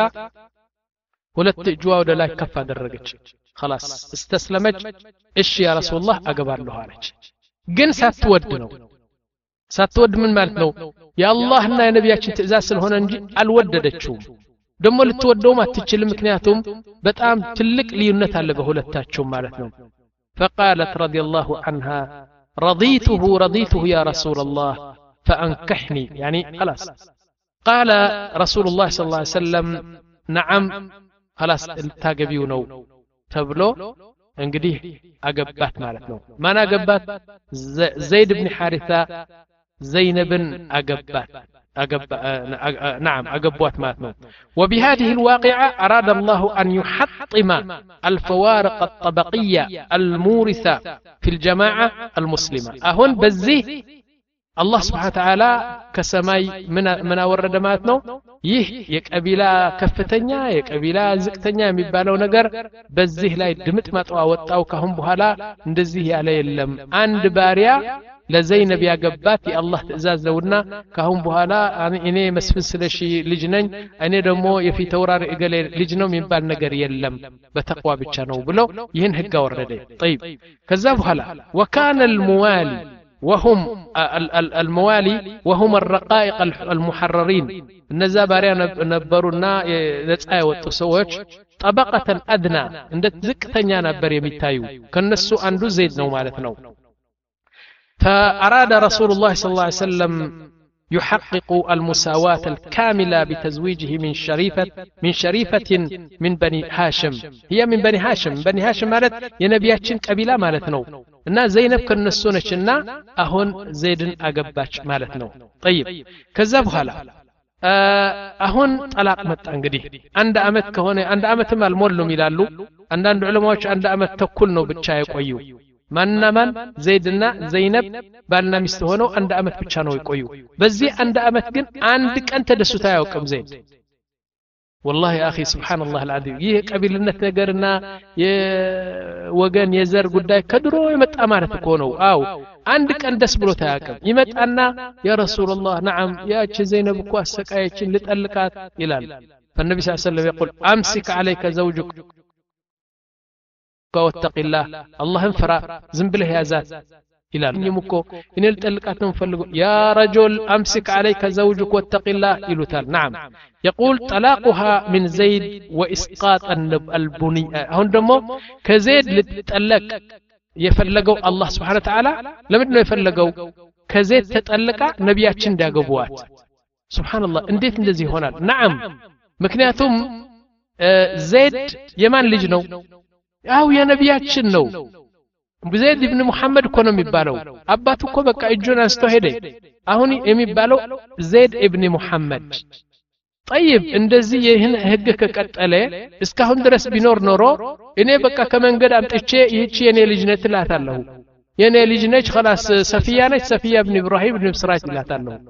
ሁለት እጇ ወደ ላይ ከፍ አደረገች خلاص استسلمች እሺ ያ ረሱላህ አገባለሁ አለች ግን ሳትወድ ነው ሳትወድ ምን ማለት ነው የአላህና የነቢያችን ትእዛዝ ስለሆነ እንጂ አልወደደችውም ደሞ ልትወደውም አትችልም ምክንያቱም በጣም ትልቅ ልዩነት አለ በሁለታቸው ማለት ነው فقالت رضي الله عنها رضيته رضيته يا رسول الله فأنكحني يعني خلاص قال رسول الله صلى الله عليه وسلم نعم خلاص التاقبيو نو تبلو انقديه أقبات مالتنا ما أقبات زيد بن حارثة زينب أقبات أقب... نعم أقبوات ماتنا وبهذه الواقعة أراد الله أن يحطم الفوارق الطبقية المورثة في الجماعة المسلمة أهون بزيه الله سبحانه وتعالى كسماي من من ورد ماتنا يه يكأبلا كفتنيا يكأبلا زكتنيا مبالو نجر بزيه لا يدمت ما تواوتاو كهم بهلا ندزيه عليه اللم عند باريا ለዘይነብ ያገባት የአላህ ትእዛዝ ነውና ካሁን በኋላ እኔ መስፍን ስለሺ ልጅ ነኝ እኔ ደግሞ የፊት ተውራሪ እገሌ ልጅ ነው የሚባል ነገር የለም በተቅዋ ብቻ ነው ብለው ይህን ህግ አወረደ طيب ከዛ በኋላ وكان الموالي وهم الموالي وهم الرقائق المحررين እነዛ ባሪያ ነበሩና ነፃ ያወጡ ሰዎች طبقة أدنى እንደ ዝቅተኛ ነበር የሚታዩ ከነሱ አንዱ ዘይድ ነው ማለት ነው فأراد رسول الله صلى الله عليه وسلم يحقق المساواة الكاملة بتزويجه من شريفة من شريفة من بني هاشم هي من بني هاشم بني هاشم مالت ينبياتشن قبيلة مالتنو إن زينب كنسونشنا أهون زيد أقباش مالتنو طيب كذب هلا أهون طلاق مت انقدي عند أمت كهونه عند أمت ما المولم يلالو عند علماء عند أمت تكلنو بتشاي قيو ማንና ማን ዘይድና ዘይነብ ባልና ሚስት ሆነው አንድ አመት ብቻ ነው ይቆዩ በዚህ አንድ አመት ግን አንድ ቀን ተደስታ ያውቅም ዘይድ والله يا اخي سبحان الله العظيم ይህ ቀቢልነት ነገርና የወገን የዘር ጉዳይ ከድሮ የመጣ ማለት እኮ ነው አው አንድ ቀን ደስ ብሎ ታያቀም ይመጣና ያ ረሱላህ نعم ያቺ ዘይነብ እኮ አሰቃየችን ልጠልቃት ይላል فالنبي صلى الله عليه وسلم يقول امسك عليك زوجك واتق الله الله انفرا زنبله يا ذات الى يمكو ان التلقات نفلغ يا رجل امسك عليك زوجك واتق الله يلوتال نعم يقول طلاقها من زيد واسقاط البني هون دمو كزيد لتطلق يفلغوا الله سبحانه وتعالى لمدنه يفلغوا كزيد تطلقا نبياتችን እንዳገቡዋት سبحان الله እንዴት እንደዚህ ይሆናል نعم ምክንያቱም زيد የማን ልጅ ነው ያው የነቢያችን ነው ዘይድ ኢብኑ መሐመድ እኮ ነው የሚባለው አባቱ እኮ በቃ እጁን አንስቶ ሄደ አሁን የሚባለው ዘይድ ኢብኑ መሐመድ طيب እንደዚህ ይህን ህግ ከቀጠለ እስካሁን ድረስ ቢኖር ኖሮ እኔ በቃ ከመንገድ አምጥቼ ይህቺ የኔ ልጅ ነች እላታለሁ የኔ ልጅ ነች خلاص ሰፊያ ነች ሰፊያ ኢብኑ ኢብራሂም ኢብኑ ስራጅ እላታለሁ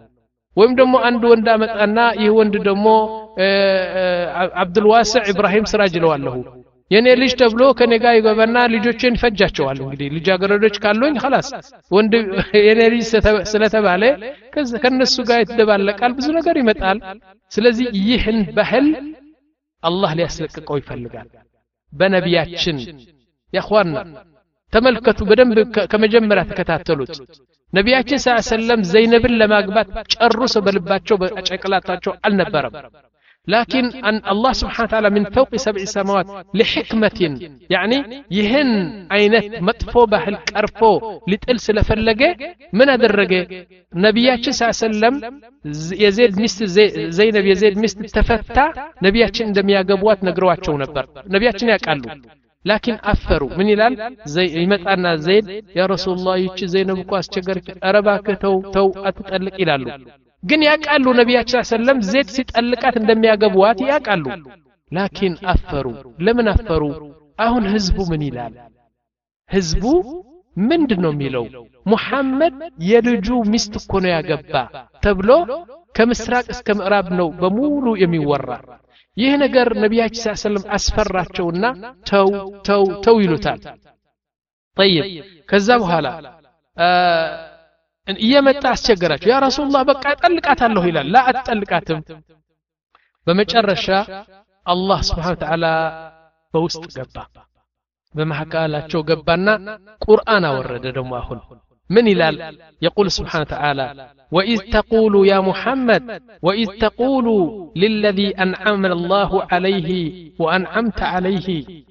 ወይም ደግሞ አንድ ወንድ አመጣና ይህ ወንድ ደግሞ አብዱል ዋሲዕ ኢብራሂም ስራጅ ለዋለሁ የኔ ልጅ ተብሎ ከኔ ጋር ይገባና ልጆችን ፈጃቸዋል እንግዲህ ልጃገረዶች ካሉኝ خلاص ወንድ የኔ ልጅ ስለተባለ ከነሱ ጋር ይተባለቃል ብዙ ነገር ይመጣል ስለዚህ ይህን ባህል አላህ ሊያስለቅቀው ይፈልጋል በነቢያችን ያخوانا ተመልከቱ በደንብ ከመጀመሪያ ተከታተሉት ነቢያችን ሰለላሁ ዐለይሂ ወሰለም ዘይነብን ለማግባት ጨርሶ በልባቸው በጨቅላታቸው አልነበረም لكن أن الله سبحانه وتعالى من فوق سبع سماوات لحكمة يعني يهن عينت مطفوبة الكرفو لتقلس لفلقة من أدرقة نبياتش صلى الله عليه وسلم يزيد مست زينب يزيد مست تفتع نبياتش عندما يقبوات نقروات شو نبر نبياتش يقالوا لكن أفروا من يلال زي يمتعنا زيد يا رسول الله يتش زينب كواس تشجرك أرباك تو تو أتتألق إلالو ግን ያቃሉ ነብያችን ሰለም ዘይት ሲጠልቃት እንደሚያገቧት ያቃሉ ላኪን አፈሩ ለምን አፈሩ አሁን ህዝቡ ምን ይላል ህዝቡ ምንድነው የሚለው ሙሐመድ የልጁ ሚስት እኮ ነው ያገባ ተብሎ ከምስራቅ እስከ ምዕራብ ነው በሙሉ የሚወራ ይህ ነገር ነብያችን ሰለም አስፈራቸውና ተው ተው ተው ይሉታል طيب ከዛ በኋላ እየመጣ አስቸገራቸው ያ ረሱላህ በቃ ጠልቃታለሁ ይላል ላ አጠልቃትም በመጨረሻ አላህ Subhanahu Wa Ta'ala በውስጥ ገባ በመሐካላቸው ገባና ቁርአን አወረደ ደግሞ አሁን ምን ይላል يقول سبحانه وتعالى وإذ تقول يا محمد وإذ تقول للذي أنعم الله عليه وأنعمت عليه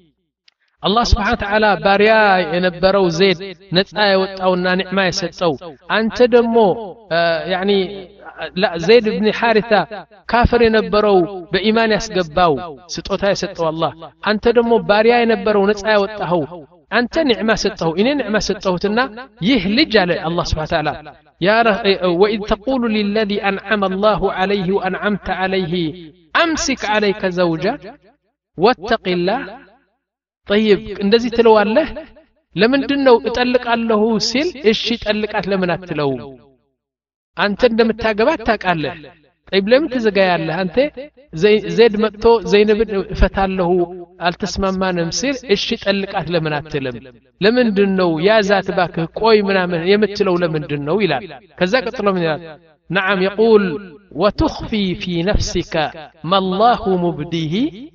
الله سبحانه وتعالى باريا ينبرو زيد نصا يوطاونا نعما يسطو انت دمو يعني لا زيد بن حارثه كافر ينبرو بايمان يسغباو سطوتا يسطو الله انت دمو باريا ينبرو نصا يوطاو انت نعما سطو اني نعما سطوتنا يه لج على الله سبحانه وتعالى يا واذ تقول للذي انعم الله عليه وانعمت عليه امسك عليك زوجك واتق الله طيب እንደዚህ ትለዋለህ ለምንድነው እጠልቃለሁ ሲል እሺ ጠልቃት ለምን አትለው አንተ እንደምታገባት ታውቃለህ طيب ለምን ትዘጋያለህ አንተ ዘይድ መጥቶ ዘይነብን እፈታለሁ አልተስማማንም ሲል እሺ ጠልቃት ለምን አትልም ለምንድነው ያዛት ባክህ ቆይ ምናምን የምትለው ለምንድነው ይላል ከዛ ቀጥሎ ምን ይላል نعم يقول وتخفي في نفسك ما الله مبديه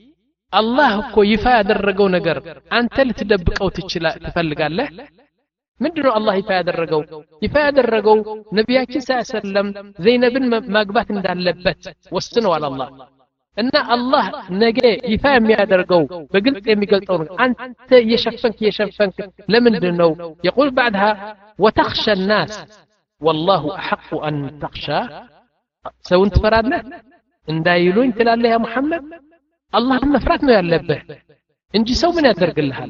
الله እኮ ይፋ ያደረገው ነገር አንተ ልትደብቀው ትፈልጋለህ ምንድነው አላህ ይፋ ያደረገው ይፋ ያደረገው ነብያችን ሰለም ዘይነብን ማግባት እንዳለበት ወስነዋል አላህ እና አላህ ነገ ይፋ የሚያደርገው በግልጽ የሚገልጸው አንተ የሸፈንክ የሸፈንክ ለምንድነው يقول بعدها وتخشى الناس والله احق ان تخشى سوين تفرادنا እንዳይሉኝ ትላለህ ያ መሐመድ الله መፍራት ነው ያለበት እንጂ ሰው ምን ያደርግልሃል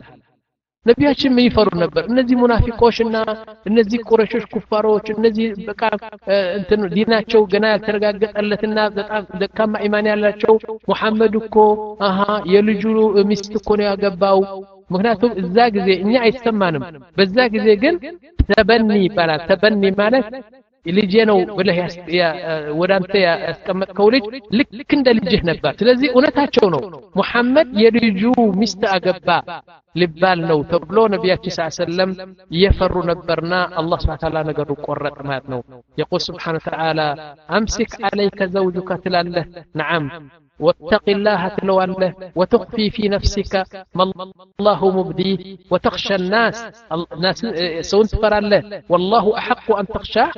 ነብያችን ምን ይፈሩ ነበር እነዚህ ሙናፊቆችና እነዚህ ቁረሾች ኩፋሮች እነዚህ በቃ እንትን ዲናቸው ገና ያልተረጋገጠለትና በጣም ደካማ ኢማን ያላቸው መሐመድ እኮ አሃ የልጁ ሚስት እኮ ነው ያገባው ምክንያቱም እዛ ጊዜ እኛ አይሰማንም በዛ ጊዜ ግን ተበኒ ይባላል ተበኒ ማለት ልጅ ነው ብለህ ወዳንተ ያስቀመጥከው ልጅ ልክ እንደ ልጅህ ነበር ስለዚህ እውነታቸው ነው መሐመድ የልጁ ሚስት አገባ ሊባል ነው ተብሎ ነብያችን ሰለላም ይፈሩ ነበርና አላህ Subhanahu Wa Ta'ala ነገሩ ቆረጠ ማለት ነው يقول سبحانه وتعالى امسك عليك زوجك تلاله نعم واتق الله تلواله وتخفي في نفسك ما الله مبديه وتخشى الناس الناس سون تفراله والله احق ان تخشى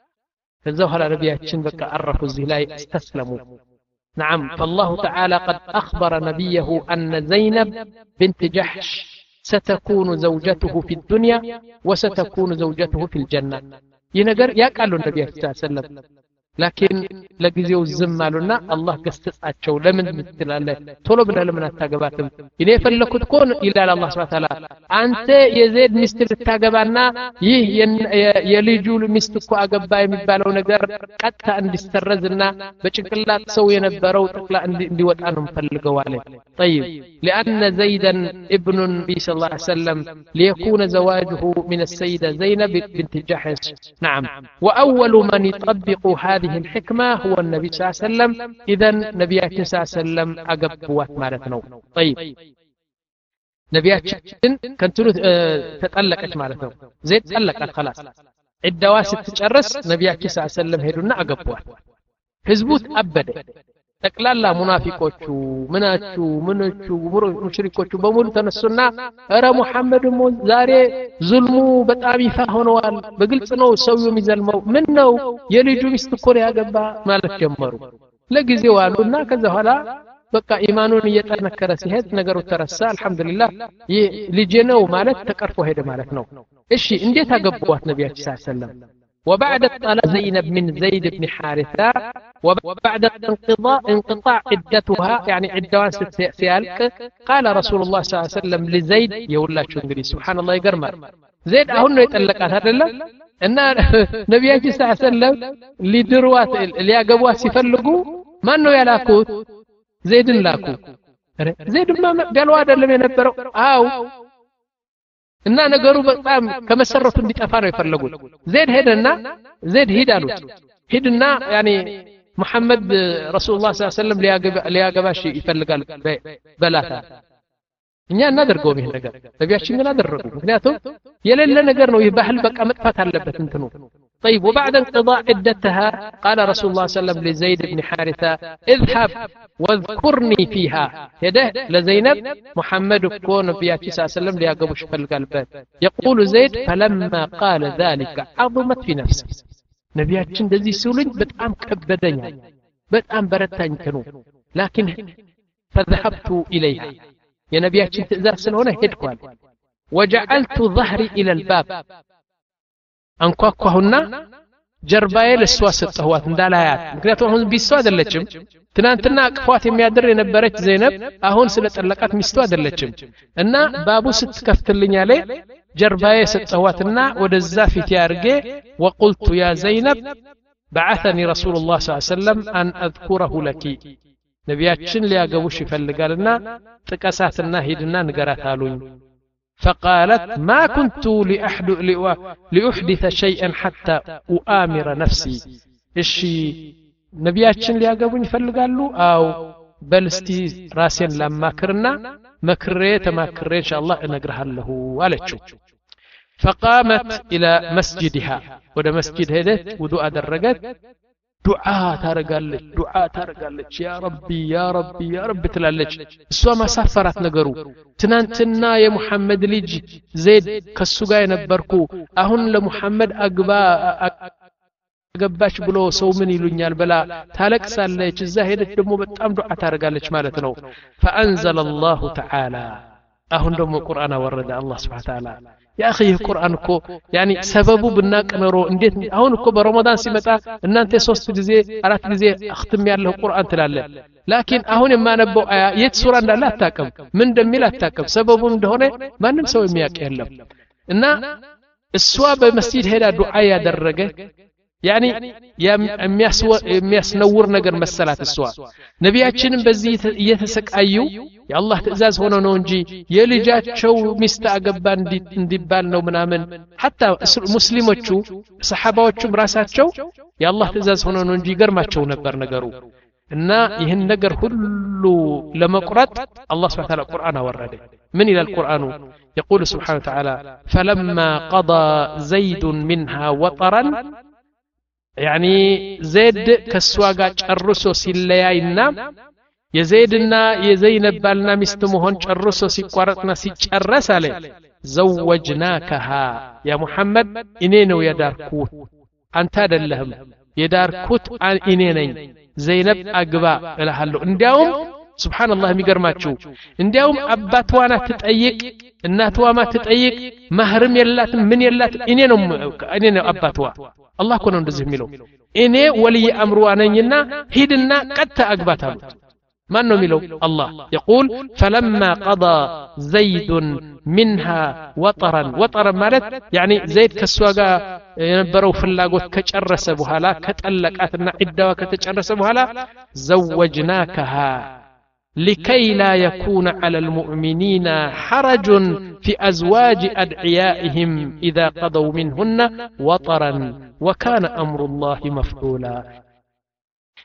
فالزوهر نبياتشن بك عرفوا الزهلاء استسلموا نعم فالله تعالى قد أخبر نبيه أن زينب بنت جحش ستكون زوجته في الدنيا وستكون زوجته في الجنة ينقر يقالوا النبي صلى الله عليه وسلم لكن لجزيو الزمالنا الله قستعቸው ለምን ምትላለ ቶሎ ብለ ለምን አታገባትም እኔ ፈለኩት ኮን ይላል አላህ Subhanahu Wa Ta'ala አንተ የዘይድ ሚስት ልታገባና ይህ የልጁ ሚስት እኮ አገባ የሚባለው ነገር ቀጣ እንዲሰረዝና በጭንቅላት ሰው የነበረው ጥቅላ እንዲወጣ ነው ፈልገው አለ طيب لان زيدا ابن النبي صلى الله عليه وسلم ليكون زواجه من السيده زينب بنت جحش نعم واول من يطبق هذه هذه الحكمة هو النبي صلى الله عليه وسلم إذن نبياتنا صلى الله عليه وسلم أقبوات مالتنا طيب نبياتنا كنتلو تتألقت مالتنا زيد تألقت خلاص عدوا ستتجرس نبياتنا صلى الله عليه وسلم هدونا أقبوات حزبوت أبدا ጠቅላላ ሙናፊቆቹ ምናቹ ምንቹ ሙሽሪኮቹ በሙሉ ተነሱና አረ ሙሐመድ ሞ ዛሬ ዙልሙ በጣም ይፋ ሆነዋል በግልጽ ነው ሰው የሚዘልመው ምን ነው የልጁ ሚስት እኮ ያገባ ማለት ጀመሩ ለጊዜው አሉና ከዛ ኋላ በቃ ኢማኑን እየተነከረ ሲሄድ ነገሩ ተረሳ አልহামዱሊላህ ልጄ ነው ማለት ተቀርፎ ሄደ ማለት ነው እሺ እንዴት አገቧት ነብያችን ሰለላሁ ዐለይሂ ወሰለም وبعد طلاق زينب من زيد بن حارثة وبعد انقضاء انقطاع عدتها يعني عدوان سيالك قال رسول الله صلى الله عليه وسلم لزيد يقول لا شو انجلي سبحان الله يقرمر زيد اهو يتلقات هذا لا ان نبياتي صلى الله عليه وسلم لدروات اللي يقبوات سيفلقوا ما انه يلاكوت زيد لاكو زيد ما قالوا هذا اللي ينبروا او እና ነገሩ በጣም ከመሰረቱ እንዲጠፋ ነው የፈለጉት ዘይድ ሄደና ዘይድ ሄዳሉት ሄድና ያኒ መሐመድ ረሱላህ ሰለላሁ ዐለይሂ ወሰለም ሊያገባሽ ይፈልጋል በላታ እኛ እናደርገው ይሄ ነገር ነብያችን ግን አደረጉ ምክንያቱም የሌለ ነገር ነው ይባህል በቃ መጥፋት አለበት እንትኑ طيب وبعد انقضاء عدتها قال رسول الله صلى الله عليه وسلم لزيد بن حارثة اذهب واذكرني فيها يده لزينب محمد كون في صلى الله عليه وسلم ليقبش في القلب يقول زيد فلما قال ذلك عظمت في نفسي نبياتችን እንደዚህ ሲሉኝ በጣም ከበደኝ በጣም በረታኝ ከኑ لكن فذهبت اليها يا نبياتችን ትእዛዝ ስለሆነ ሄድኳል وجعلت ظهري الى الباب አንኳኳሁና ጀርባዬ ለሷ ሰጠኋት እንዳላያት ምክንያቱም አሁን ቢሷ አይደለችም ትናንትና አቅፏት የሚያደር የነበረች ዘይነብ አሁን ስለጠለቃት ሚስቱ አይደለችም እና ባቡ ስትከፍትልኝ አለ ጀርባዬ ሰጠኋትና ወደዛ ፊት ያርጌ وقلت يا زينب بعثني رسول الله صلى الله عليه وسلم ان اذكره لك ነብያችን ሊያገቡሽ ይፈልጋልና ጥቀሳትና ሂድና ንገራት አሉኝ فقالت ما كنت لأحد لأحدث شيئا حتى أؤامر نفسي إشي نبياتشن لياقبون يفلقالو أو بلستي راسين لما كرنا مكريت ما كريت إن شاء الله نقرها له والتشو فقامت إلى مسجدها وده مسجد هدت ودعاء درقت دعاء تارقالج دعاء تارقالج يا ربي يا ربي يا ربي تلالج السوا ما سافرت نقرو تنانتنا يا محمد ليج زيد كالسوغا ينبركو اهن لمحمد اقبا اقباش بلو سو من يلونيال بلا تالقسالج እዛ ሄደች ደሞ በጣም ዱዓ ታረጋለች ማለት ነው فانزل الله تعالى አሁን ደሞ ቁርአን ወረደ አላህ Subhanahu Wa Ta'ala يا اخي القران እኮ يعني سببو ብናቅ ኖሮ እንዴት አሁን እኮ በረመዳን ሲመጣ እናንተ ሶስት ጊዜ አራት ጊዜ اختم ያለው ቁርአን ትላለ لكن አሁን የማነበው አያ የት ሱራ እንዳለ አታቀም ምን እንደሚል አታቀም ሰበቡ እንደሆነ ማንም ሰው የሚያውቅ የለም እና እሷ በመስጂድ ሄዳ ዱዓ ያደረገ يعني የሚያስነውር ነገር መሰላት እሷ ነብያችንም በዚህ እየተሰቃዩ የአላህ ትእዛዝ ሆኖ ነው እንጂ የልጃቸው ሚስት አገባ እንዲባል ነው ምናምን حتى ሙስሊሞቹ ሰሃባዎቹም ራሳቸው የአላህ ትእዛዝ ሆኖ ነው እንጂ ይገርማቸው ነበር ነገሩ እና ይህን ነገር ሁሉ ለመቁረጥ አላህ Subhanahu Wa Ta'ala ቁርአን አወረደ ምን ይላል ቁርአኑ يقول سبحانه وتعالى فلما قضى زيد منها وطرا يعني زيد كسواغا ጨርሶ ሲለያይና የዘይድና የዘይነብ ባልና ሚስት መሆን ጨርሶ ሲቋረጥና ሲጨረስ አለ زوجناكها يا محمد እኔ ነው ያዳርኩት አንተ አይደለህም የዳርኩት እኔ ነኝ ዘይነብ አግባ እልሃለሁ እንዲያውም ሱብሃንአላህ የሚገርማችሁ እንዲያውም አባቷና ትጠይቅ እናቷማ ትጠይቅ ማህርም የላትም ምን የላት እኔ ነው እኔ ነው አባቷ الله كونه እንደዚህ የሚለው እኔ ወልይ አምሩ አነኝና ሂድና ቀጥ አግባት አሉት ማን ነው የሚለው الله يقول فلما قضى زيد منها وطرا وطرا ማለት يعني زيد ከሷጋ የነበረው ፍላጎት ከጨረሰ በኋላ ከጠለቃትና ዒዳዋ ከተጨረሰ በኋላ زوجناكها لكي لا يكون على المؤمنين حرج في أزواج أدعيائهم إذا قضوا منهن وطرا وكان أمر الله مفعولا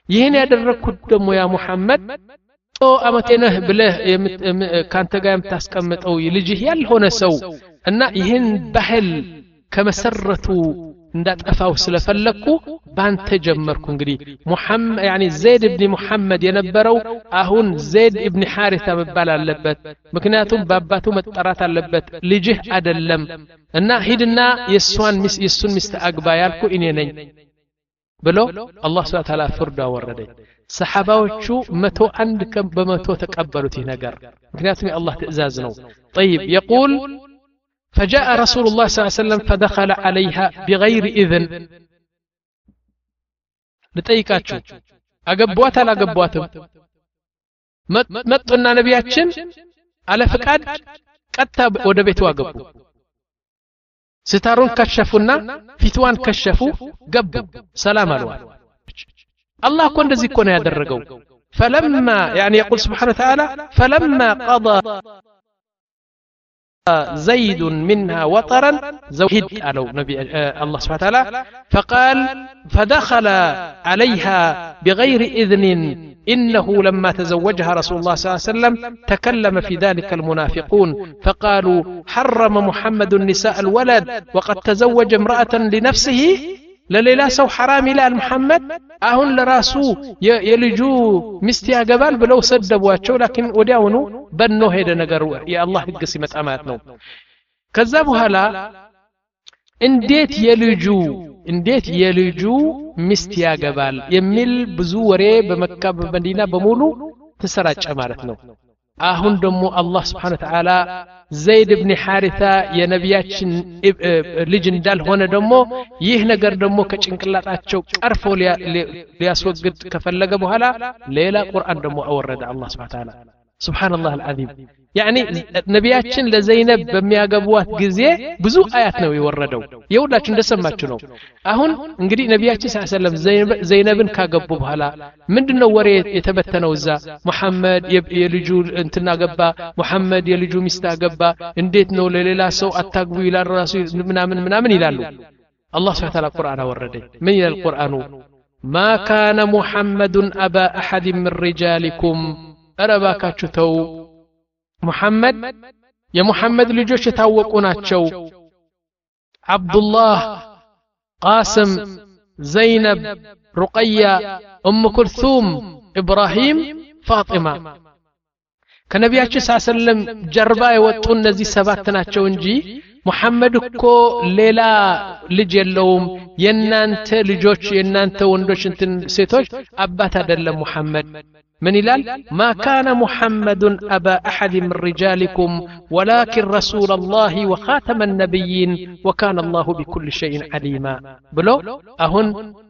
ይሄን ያደረኩት ደግሞ ያ ሙሐመድ ኦ አመቴነህ ብለህ ካንተ ጋር የምታስቀምጠው ልጅህ ያልሆነ ሰው እና ይሄን ባህል ከመሰረቱ እንዳጠፋው ስለፈለኩ ባንተ ጀመርኩ እንግዲህ ሙሐመድ يعني زيد ابن محمد የነበረው አሁን زيد ابن حارثة መባል አለበት ምክንያቱም ባባቱ መጠራት አለበት ልጅህ አይደለም እና ሂድና የሷን ሚስ የሱን ሚስት አግባ ያልኩ እኔ ነኝ ብሎ አላህ Subhanahu Wa Ta'ala ፍርድ አወረደ ሰሃባዎቹ መቶ አንድ በመቶ ተቀበሉት ይሄ ነገር ምክንያቱም የአላህ ትእዛዝ ነው طيب يقول فجاء رسول الله صلى الله عليه وسلم فدخل عليها بغير إذن لطيقاتشو أقبوات على أقبواتهم مطنا نبياتشن على فقاد كتاب ودبيتوا أقبو ستارون كشفونا فتوان كشفوا قبو سلام الوال الله كون دزي كون يدرقو فلما يعني يقول سبحانه وتعالى فلما قضى زيد منها وطرا زوهد على نبي الله سبحانه وتعالى فقال فدخل عليها بغير إذن إنه لما تزوجها رسول الله صلى الله عليه وسلم تكلم في ذلك المنافقون فقالوا حرم محمد النساء الولد وقد تزوج امرأة لنفسه لليلا سو حرام إلى محمد أهون لراسو يلجو مستيا قبال بلو سدبواتشو لكن وداونو بنو هيدا نقروا يا الله قسمت أماتنا كذبوا هلا انديت يلجو انديت يلجو مستيا قبال يميل بزوري بمكة بمدينة بمولو تسراج أمارتنا አሁን ደግሞ አላህ Subhanahu Wa Ta'ala ዘይድ ኢብኑ ሐሪታ የነቢያችን ልጅ እንዳልሆነ ደግሞ ይህ ነገር ደግሞ ከጭንቅላታቸው ቀርፎ ሊያስወግድ ከፈለገ በኋላ ሌላ ቁርአን ደግሞ አወረደ አላህ Subhanahu Wa Ta'ala ሱብሃንአላህ አልዓዚም يعني ነቢያችን ለዘይነብ በሚያገቡት ጊዜ ብዙ አያት ነው የወረደው የሁላችሁ እንደሰማችሁ ነው አሁን እንግዲህ ነቢያችን ሰለላሁ ዐለይሂ ወሰለም ዘይነብን ካገቡ በኋላ ምንድነው ወሬ የተበተነው እዛ መሐመድ የልጁ እንትና ገባ መሐመድ የልጁ ሚስት አገባ እንዴት ነው ለሌላ ሰው አታግቡ ይላል ራሱ ምናምን ምናምን ይላሉ አላህ Subhanahu Wa Ta'ala ቁርአን አወረደ ምን ይላል ቁርአኑ ما كان محمد ابا احد من رجالكم أرباكاتشو تو محمد يا محمد لجوش يتاوقوناتشو عبد الله قاسم زينب رقية أم كلثوم إبراهيم فاطمة كنبياتش صلى الله عليه وسلم جربا يوطون نزي سباتناتشو انجي محمد كو ليلا ልጅ የለውም የናንተ ልጆች የናንተ ወንዶች እንትን ሴቶች አባት አይደለም ሙሐመድ من يلال ما كان محمد أبا أحد من رجالكم ولكن رسول الله وخاتم النبيين وكان الله بكل شيء عليما بلو أهن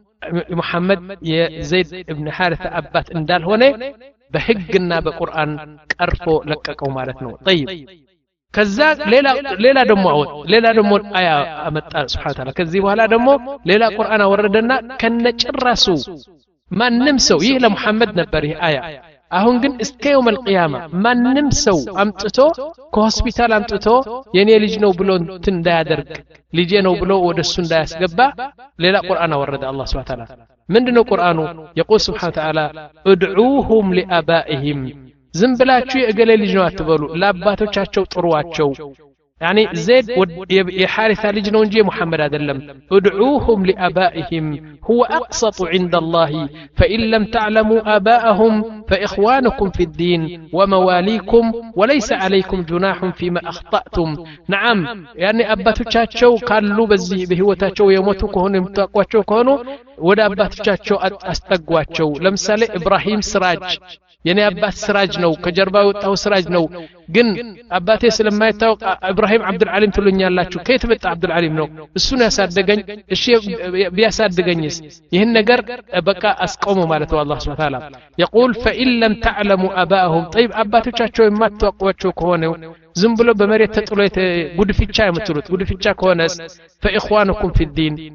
محمد زيد بن حارثة أبات اندال هنا بحقنا بقرآن كأرفو لككو مالتنا طيب كذا ليلة ليلة دمو ليلة دمو آية أمت سبحانه وتعالى كذبوا هلا دمو ليلة قرآن وردنا كنجرسو ما نمسو يه لمحمد نبره آية أهون جن اسك يوم القيامة ما نمسو أمتتو كهوسبيتال أمتتو يعني لجنو بلون تندادرك لجنو بلو ودسون داس جبا ليلة قرآن ورد الله سبحانه وتعالى من دون القرآن يقول سبحانه وتعالى ادعوهم لآبائهم زنبلاتشو يقال لجنو أتبولو لاباتو تشاتشو ترواتشو يعني زيد يحارث لجنو نجي محمد أدلم ادعوهم لآبائهم هو أقسط عند الله فإن لم تعلموا آباءهم فإخوانكم في الدين ومواليكم وليس عليكم جناح فيما أخطأتم نعم يعني أباتو تشاتشو قالوا بزي بهوتاتشو يموتو كهون يمتاقواتشو كهونو ودا أباتو تشاتشو أستقواتشو لمثال إبراهيم سراج يعني أبات سراج نو كجربا أو سراج نو جن أباتي سلما يتوق إبراهيم عبد العليم تلوني الله شو كيف بت عبد العليم نو السنة صدقني الشيء بيصدقنيس يهن نجر بقى أسقموا مالته الله سبحانه وتعالى يقول فإن لم تعلموا آباءهم طيب أباتو تشاتشو ما توقوا شو كونه زنبلو بمريت تطلعت قد في الشاي متروت قد في الشاي كونس فإخوانكم في الدين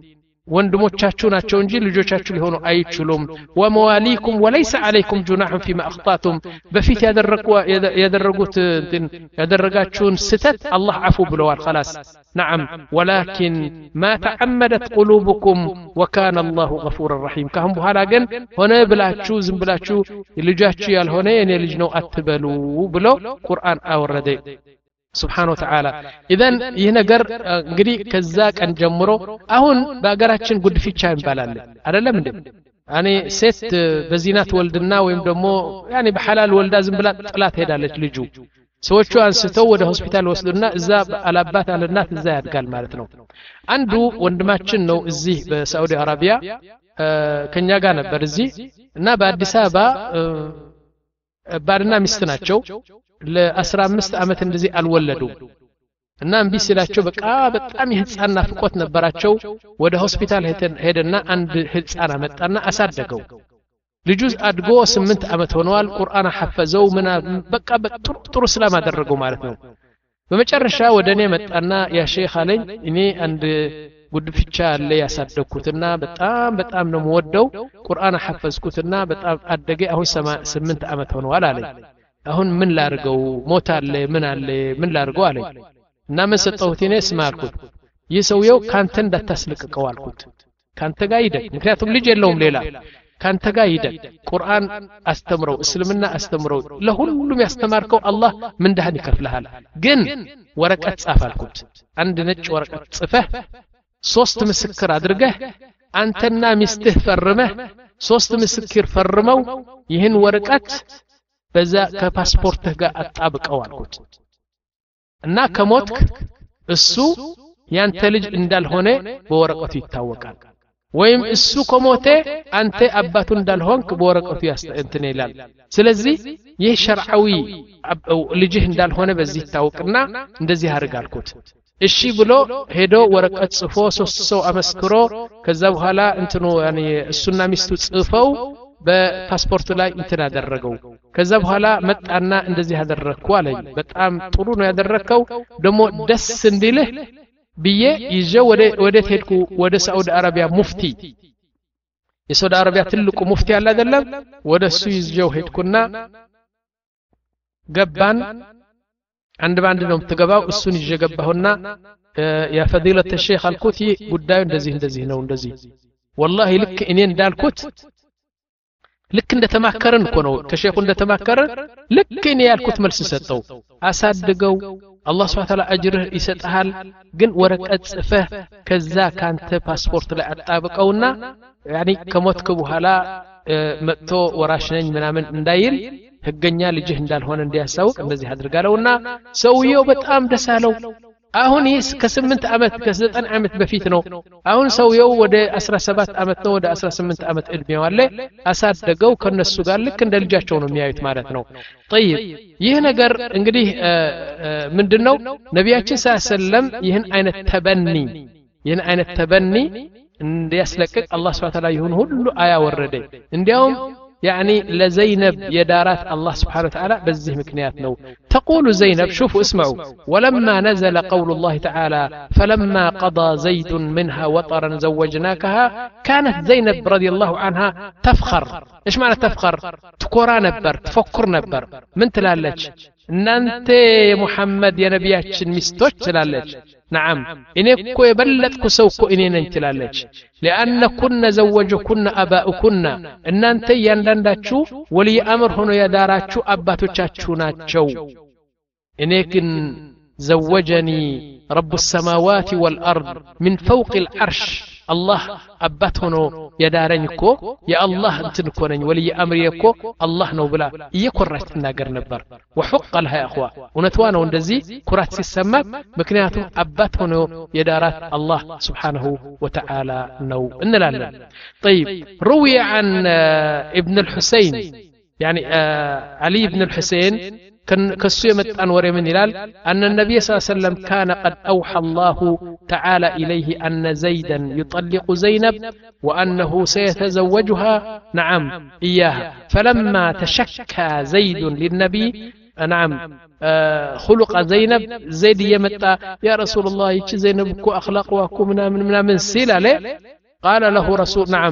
ወንድሞቻችሁ ናቸው እንጂ ልጆቻችሁ ሊሆኑ አይችሉም ወመዋሊኩም ወለይሰ አለይኩም ጁናሁን ፊማ አخطأتم በፊት ያደረጉ ያደረጉት ያደረጋችሁን ስተት አላህ አፉ ብለዋል خلاص نعم ولكن ما تعمدت قلوبكم وكان الله غفورا رحيم كهم በኋላ ግን ሆነ ብላችሁ ዝም ብላችሁ ልጃችሁ ያልሆነ የኔ ልጅ ነው አትበሉ ብሎ ቁርአን አወረደ سبحانه وتعالى اذا ይህ ነገር እንግዲህ ከዛ ቀን ጀምሮ አሁን በአገራችን ጉድፍቻ ይባላል አይደለም እንዴ እኔ ሴት በዚና ትወልድና ወይም ደግሞ ያኒ በሐላል ወልዳ ዝም ብላ ጥላት ሄዳለች ልጁ ሰዎቹ አንስተው ወደ ሆስፒታል ወስዱና እዛ አላባት አለናት እዛ ያድጋል ማለት ነው አንዱ ወንድማችን ነው እዚህ በሳዑዲ አረቢያ ከኛ ጋር ነበር እዚህ እና በአዲስ አበባ ባርና ሚስት ናቸው ለ15 አመት እንደዚህ አልወለዱ እና እንቢ ሲላቸው በቃ በጣም የህፃና ፍቆት ነበራቸው ወደ ሆስፒታል ሄደና አንድ ህፃና መጣና አሳደገው ልጁ አድጎ ስምንት አመት ሆነዋል ቁርአን ሐፈዘው ምና በቃ ጥሩ ሰላም አደረገው ማለት ነው በመጨረሻ ወደኔ መጣና ያ ሼኽ አለኝ እኔ አንድ ጉድፍቻ አለ ያሳደኩትና በጣም በጣም ነው የምወደው ቁርአን ሐፈዝኩትና በጣም አደገ አሁን ስምንት አመት ሆነዋል አለኝ አሁን ምን ላርገው ሞት አለ ምን አለ ምን ላርገው አለኝ እና መሰጠሁት እኔ ስማልኩት ይሰውየው ካንተ እንዳታስለቀቀው አልኩት ካንተ ጋር ይደግ ምክንያቱም ልጅ የለውም ሌላ ካንተ ጋር ይደግ ቁርአን አስተምረው እስልምና አስተምረው ለሁሉም ያስተማርከው አላህ ምንዳህን ይከፍልሃል ግን ወረቀት ጻፍ አልኩት አንድ ነጭ ወረቀት ጽፈህ ሶስት ምስክር አድርገህ አንተና ሚስትህ ፈርመህ ሶስት ምስክር ፈርመው ይህን ወረቀት በዛ ከፓስፖርትህ ጋር አጣብቀው አልኩት እና ከሞትክ እሱ ያንተ ልጅ እንዳልሆነ በወረቀቱ ይታወቃል ወይም እሱ ከሞተ አንተ አባቱ እንዳልሆንክ በወረቀቱ ያስተንተን ይላል ስለዚህ ይህ ሸርዓዊ ልጅህ እንዳልሆነ በዚህ ይታወቅና እንደዚህ አድርጋልኩት እሺ ብሎ ሄዶ ወረቀት ጽፎ ሶስት ሰው አመስክሮ ከዛ በኋላ እንትኑ ያኒ እሱና ሚስቱ ጽፈው በፓስፖርቱ ላይ እንትን አደረገው ከዛ በኋላ መጣና እንደዚህ አደረኩ አለኝ በጣም ጥሩ ነው ያደረከው ደሞ ደስ እንዲልህ ብዬ ይዤው ወደ ወደ ሄድኩ ወደ ሳዑዲ አረቢያ ሙፍቲ የሳዑዲ አረቢያ ትልቁ ሙፍቲ አለ አይደለም ወደሱ ይዤው ሄድኩና ገባን አንድ ባንድ ነው ተገባው እሱን ይዤ ገባሁና ያ ፈዲለተ ሼኽ አልኩት ጉዳዩ እንደዚህ እንደዚህ ነው እንደዚህ والله ልክ እኔ እንዳልኩት ልክ እንደተማከረን እኮ ነው ከሼኹ እንደተማከረን ልክ እኔ ያልኩት መልስ ሰጠው አሳድገው አላህ Subhanahu Wa Ta'ala አጅርህ ይሰጣል ግን ወረቀት ጽፈህ ከዛ ካንተ ፓስፖርት ላይ አጣብቀውና ያኒ ከሞትክ በኋላ መጥቶ ወራሽ ነኝ ምናምን እንዳይል ህገኛ ልጅህ እንዳልሆነ እንዲያሳውቅ እንደዚህ አድርጋለውና ሰውየው በጣም ደሳለው አሁን ይስ ከ8 አመት ከ9 አመት በፊት ነው አሁን ሰውየው ወደ አስራ ሰባት አመት ነው ወደ አስራ ስምንት አመት እድሜው አለ አሳደገው ከነሱ ጋር ልክ እንደ ልጃቸው ነው የሚያዩት ማለት ነው طيب ይህ ነገር እንግዲህ ምንድነው ነብያችን ሰለላም ይህን አይነት ተበኒ ይህን አይነት ተበኒ እንዲያስለቅቅ አላህ Subhanahu Wa Ta'ala ይሁን ሁሉ አያ ወረደ እንዲያውም يعني لزينب يدارات الله سبحانه وتعالى بزه مكنيات نو تقول زينب شوفوا اسمعوا ولما نزل قول الله تعالى فلما قضى زيد منها وطرا زوجناكها كانت زينب رضي الله عنها تفخر ايش معنى تفخر تكورا نبر تفكر نبر من تلالج እናንተ የሙሐመድ የነቢያችን ሚስቶች ትላለች نعم إني كو يبلتك سوكو إني ننتلالج لأن كنا زوجكنا أباؤكنا إن أنت يندنداتشو ولي أمر هنا يداراتشو أباتوچاتشو ناتشو إنيكن زوجني رب السماوات والأرض من فوق العرش الله أبات هنا يدارنكو يا الله انتنكونني ولي أمريكو الله نوبلا يكون راتنا قرنبر وحق لها يا أخوة ونتوانا وندزي كرات السماء مكنياتهم أبات هنا يدارات الله سبحانه وتعالى نو إن لا لا طيب روي عن ابن الحسين يعني علي بن الحسين كسيمت أنور من هلال أن النبي صلى الله عليه وسلم كان قد أوحى الله تعالى إليه أن زيدا يطلق زينب وأنه سيتزوجها نعم إياها فلما تشكى زيد للنبي نعم آه خلق زينب زيد يمتى يا رسول الله يتش زينب كو أخلاق وكو منا من منا من سيلة قال له رسول نعم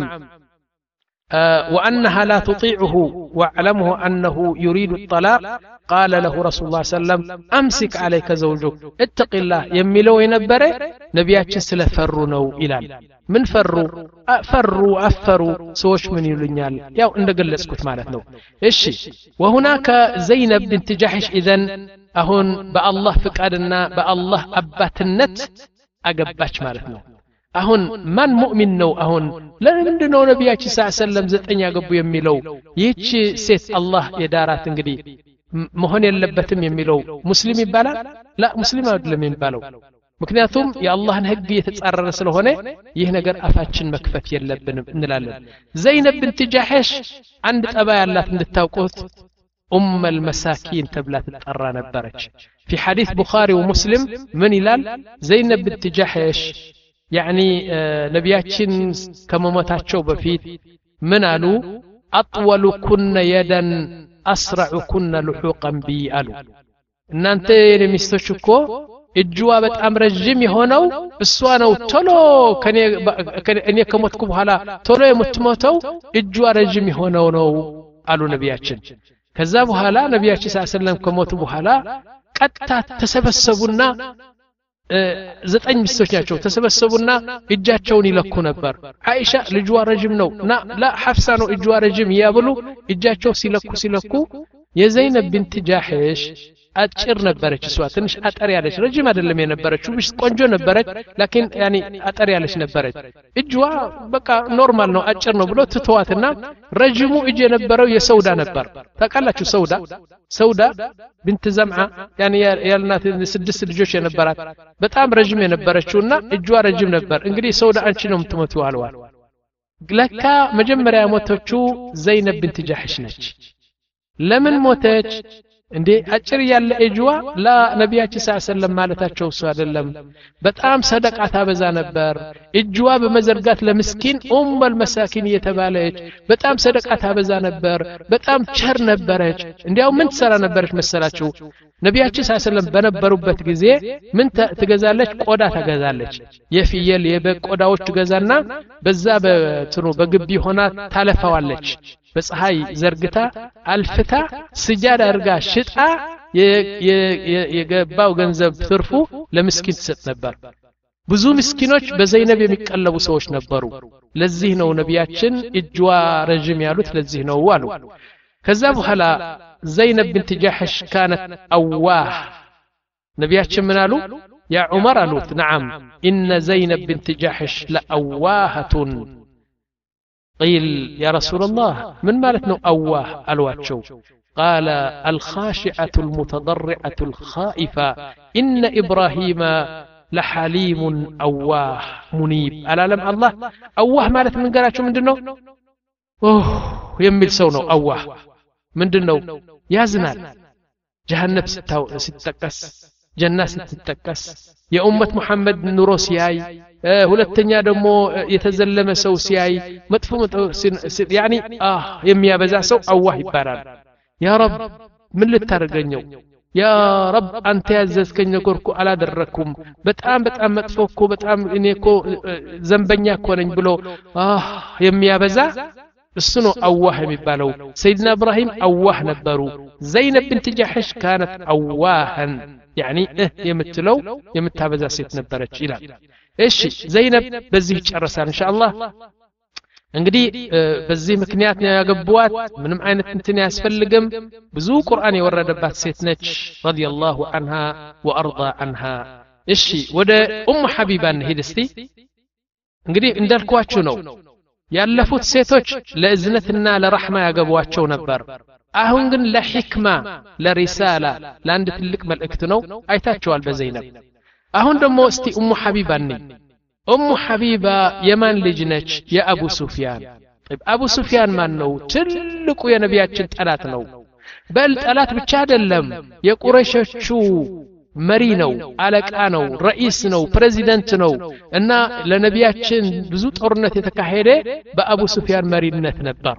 آه وأنها لا تطيعه واعلمه أنه يريد الطلاق قال له رسول الله صلى الله عليه وسلم أمسك عليك زوجك اتق الله يميلو ينبره نبياتش سلفرنو إلال من فروا فروا أفروا سوش من يلنيال ياو اندقل اسكت مالتنو إشي وهناك زينب بنت جحش إذن أهون بالله فقادنا بالله أبات النت أقباتش مالتنو አሁን ማን ሙእሚን ነው አሁን ለምንድን ነው ነብያችን ሰለላሁ ዐለይሂ ወሰለም ዘጠኝ ያገቡ የሚለው ይህች ሴት አላህ የዳራት እንግዲህ መሆን የለበትም የሚለው ሙስሊም ይባላል ላ ሙስሊም አይደለም የሚባለው ምክንያቱም የአላህን ህግ የተጻረረ ስለሆነ ይህ ነገር አፋችን መክፈት የለብንም እንላለን ዘይነብ ብንት ጃህሽ አንድ ጠባ ያላት እንድታውቁት ኡም المساكين ተብላ ትጠራ ነበረች في حديث بخاري ومسلم من ይላል ዘይነብ ብንት ጃህሽ يعني نبياتشن كما متاتشو بفيت من قالوا أطول كن يدا أسرع كن لحوقا بي قالوا إن أنت مستشكو الجوابة أمر الجيمي هونو السوانو تولو كان أن يكمتكم هلا تولو يمتموتو الجوار الجيمي هونو نو قالوا نبياتشن كذابوا هلا نبياتشن صلى الله عليه وسلم كموتوا هلا قد تسبسبونا ዘጠኝ ሚስቶች ናቸው ተሰበሰቡና እጃቸውን ይለኩ ነበር አይሻ ልጇ ረጅም ነው ና ላ ሐፍሳ ነው እጇ ረጅም ያብሉ እጃቸው ሲለኩ ሲለኩ የዘይነብ ቢንት ጃህሽ አጭር ነበረች እሷ ትንሽ አጠር ያለች ረጅም አይደለም የነበረችው ብሽ ቆንጆ ነበረች ላኪን ያኒ አጠር ያለች ነበረች እጇ በቃ ኖርማል ነው አጭር ነው ብሎ ትተዋትና ረጅሙ እጅ የነበረው የሰውዳ ነበር ታውቃላችሁ ሰውዳ ሰውዳ ቢንት ዘምዓ ያኒ ያልናት ስድስት ልጆች የነበራት በጣም ረጅም የነበረችውና እጇ ረጅም ነበር እንግዲህ ሰውዳ አንቺ ነው የምትሞተው አልዋል ለካ መጀመሪያ ሞተችው ዘይነብ ቢንት ጃህሽ ነች ለምን ሞተች እንዴ አጭር ያለ እጅዋ ላ ነብያችን ሰለላሁ ዐለይሂ ወሰለም ማለታቸው እሱ አይደለም በጣም ሰደቃ ታበዛ ነበር እጅዋ በመዘርጋት ለምስኪን ኡሙል መሳኪን የተባለች በጣም ሰደቃ ታበዛ ነበር በጣም ቸር ነበረች እንዲያው ምን ትሰራ ነበረች መሰላችሁ ነብያችን ሰለላሁ ዐለይሂ ወሰለም በነበሩበት ጊዜ ምን ትገዛለች ቆዳ ትገዛለች የፍየል የበግ ቆዳዎች ትገዛና በዛ በትኑ በግቢ ሆና ታለፋዋለች በፀሐይ ዘርግታ አልፍታ ስጃዳ አርጋ ሽጣ የገባው ገንዘብ ትርፉ ለምስኪን ትሰጥ ነበር ብዙ ምስኪኖች በዘይነብ የሚቀለቡ ሰዎች ነበሩ ለዚህ ነው ነብያችን እጅዋ ረጅም ያሉት ለዚህ ነው አሉ ከዛ በኋላ ዘይነብ ቢንት ጃህሽ كانت أواه ነብያችን ምን አሉ ያ ዑመር አሉት نعم إن زينب بنت جحش لأواهة قيل يا رسول الله من مالتنا أواه الواتشو قال الخاشعة المتضرعة الخائفة إن إبراهيم لحليم أواه منيب ألا لم الله أواه مالت من قراتشو من دنو أوه يميل سونو أواه من دنو يا زنال جهنم ستتكس جنة ستتكس يا أمة محمد نورو سياي ሁለተኛ ደግሞ የተዘለመ ሰው ሲያይ መጥፎ ያኒ አህ የሚያበዛ ሰው አዋህ ይባላል ያ ረብ ምን ልታረገኘው ያ ረብ አንተ ያዘዝከኝ ነገርኩ አላደረኩም በጣም በጣም መጥፎኩ በጣም እኔኮ ዘንበኛ እኮ ነኝ ብሎ አህ የሚያበዛ እሱ ነው አዋህ የሚባለው ሰይድና ኢብራሂም አዋህ ነበሩ ዘይነብ ቢንት ጃህሽ كانت አዋህን يعني እህ የምትለው የምታበዛ ሴት ነበረች ይላል እሺ ዘይነብ በዚህ ጨርሳል ኢንሻአላህ እንግዲህ በዚህ ምክንያት ነው ያገቧት ምንም አይነት እንትን ያስፈልግም ብዙ ቁርአን የወረደባት ሴት ነች ረዲየላሁ ዐንሃ ወአርዳ ዐንሃ እሺ ወደ ኡም ሐቢባ እንሂድ እስቲ እንግዲህ እንዳልኳችሁ ነው ያለፉት ሴቶች ለእዝነትና ለራህማ ያገቧቸው ነበር አሁን ግን ለሂክማ ለሪሳላ ለአንድ ትልቅ መልእክት ነው አይታቸዋል በዘይነብ አሁን ደግሞ እስቲ ኡሙ ሐቢባ ነኝ ኡሙ ሐቢባ የማን ልጅ ነች የአቡ ሱፊያን طيب አቡ ሱፊያን ማን ነው ትልቁ የነቢያችን ጠላት ነው በል ጠላት ብቻ አይደለም የቁረይሾቹ መሪ ነው አለቃ ነው ረኢስ ነው ፕሬዚደንት ነው እና ለነቢያችን ብዙ ጦርነት የተካሄደ በአቡ ሱፊያን መሪነት ነበር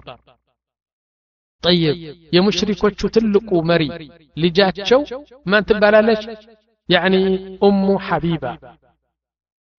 طيب የሙሽሪኮቹ ትልቁ መሪ ልጃቸው ማን ትባላለች يعني أم حبيبة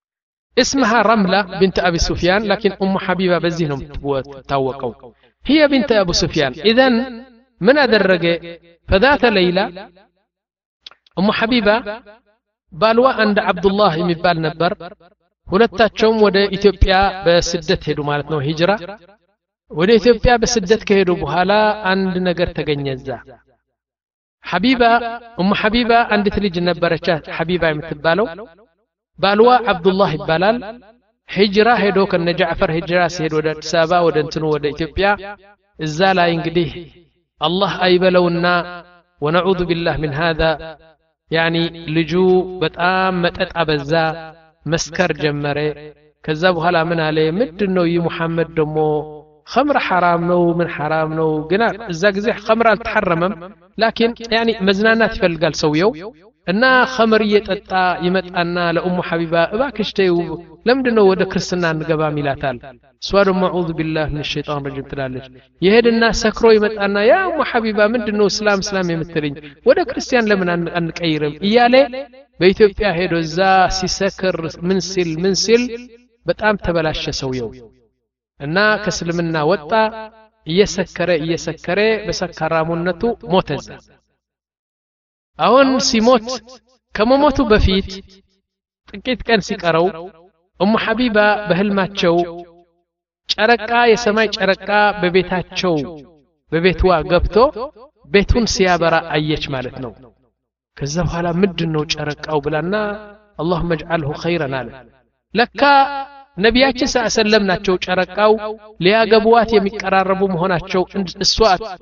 اسمها رملة بنت أبي سفيان لكن أم حبيبة بزينهم تاوقوا هي بنت أبو سفيان إذن من أدرج فذات ليلة أم حبيبة بالوا عند عبد الله يمبال نبر ሁለታቸውም ወደ ኢትዮጵያ በስደት ሄዱ ማለት ነው ሂጅራ ወደ ኢትዮጵያ በስደት ከሄዱ በኋላ አንድ ነገር ተገኘዛ ሐቢባ ኡም ሐቢባ አንዲት ልጅ ነበረች ሐቢባ የምትባለው ባልዋ አብዱላህ ይባላል ሂጅራ ሄዶ ከነ ጃዕፈር ሂጅራ ሲሄድ ወደ አዲስ አበባ ወደ እንትኑ ወደ ኢትዮጵያ እዛ ላይ እንግዲህ አላህ አይበለውና ወነዑዙ ቢላህ من هذا يعني ልጁ በጣም መጠጥ አበዛ መስከር ጀመረ ከዛ በኋላ ምን አለ ምንድነው ይሙሐመድ ደሞ خمر حرام ነው ምን حرام ነው ግና እዛ ጊዜ خمر አልተሐረመም لكن يعني መዝናናት ይፈልጋል ሰውየው እና خمر እየጠጣ ይመጣና ለኡሙ ሐቢባ እባክሽ ተይው ለምንድነው ወደ ክርስትና እንገባም ይላታል እሷ ደግሞ አዑዙ ቢላህ من الشيطان الرجيم ትላለች ይሄድና ሰክሮ ይመጣና ያ ኡሙ ሐቢባ ምንድነው እስላም እስላም የምትልኝ ወደ ክርስቲያን ለምን አንቀይርም እያለ በኢትዮጵያ ሄዶ እዛ ሲሰክር ምን ሲል ምን ሲል በጣም ተበላሸ ሰውየው እና ከእስልምና ወጣ እየሰከረ እየሰከረ በሰካራሙነቱ ሞተዛ አሁን ሲሞት ከመሞቱ በፊት ጥቂት ቀን ሲቀረው ኡሙ ሐቢባ በህልማቸው ጨረቃ የሰማይ ጨረቃ በቤታቸው በቤትዋ ገብቶ ቤቱን ሲያበራ አየች ማለት ነው ከዛ በኋላ ምንድነው ጨረቃው ብላና اللهم اجعله خيرا አለ ለካ ነቢያችን ሰለላሁ ናቸው ጨረቃው ሊያገቡዋት የሚቀራረቡ መሆናቸው እሷ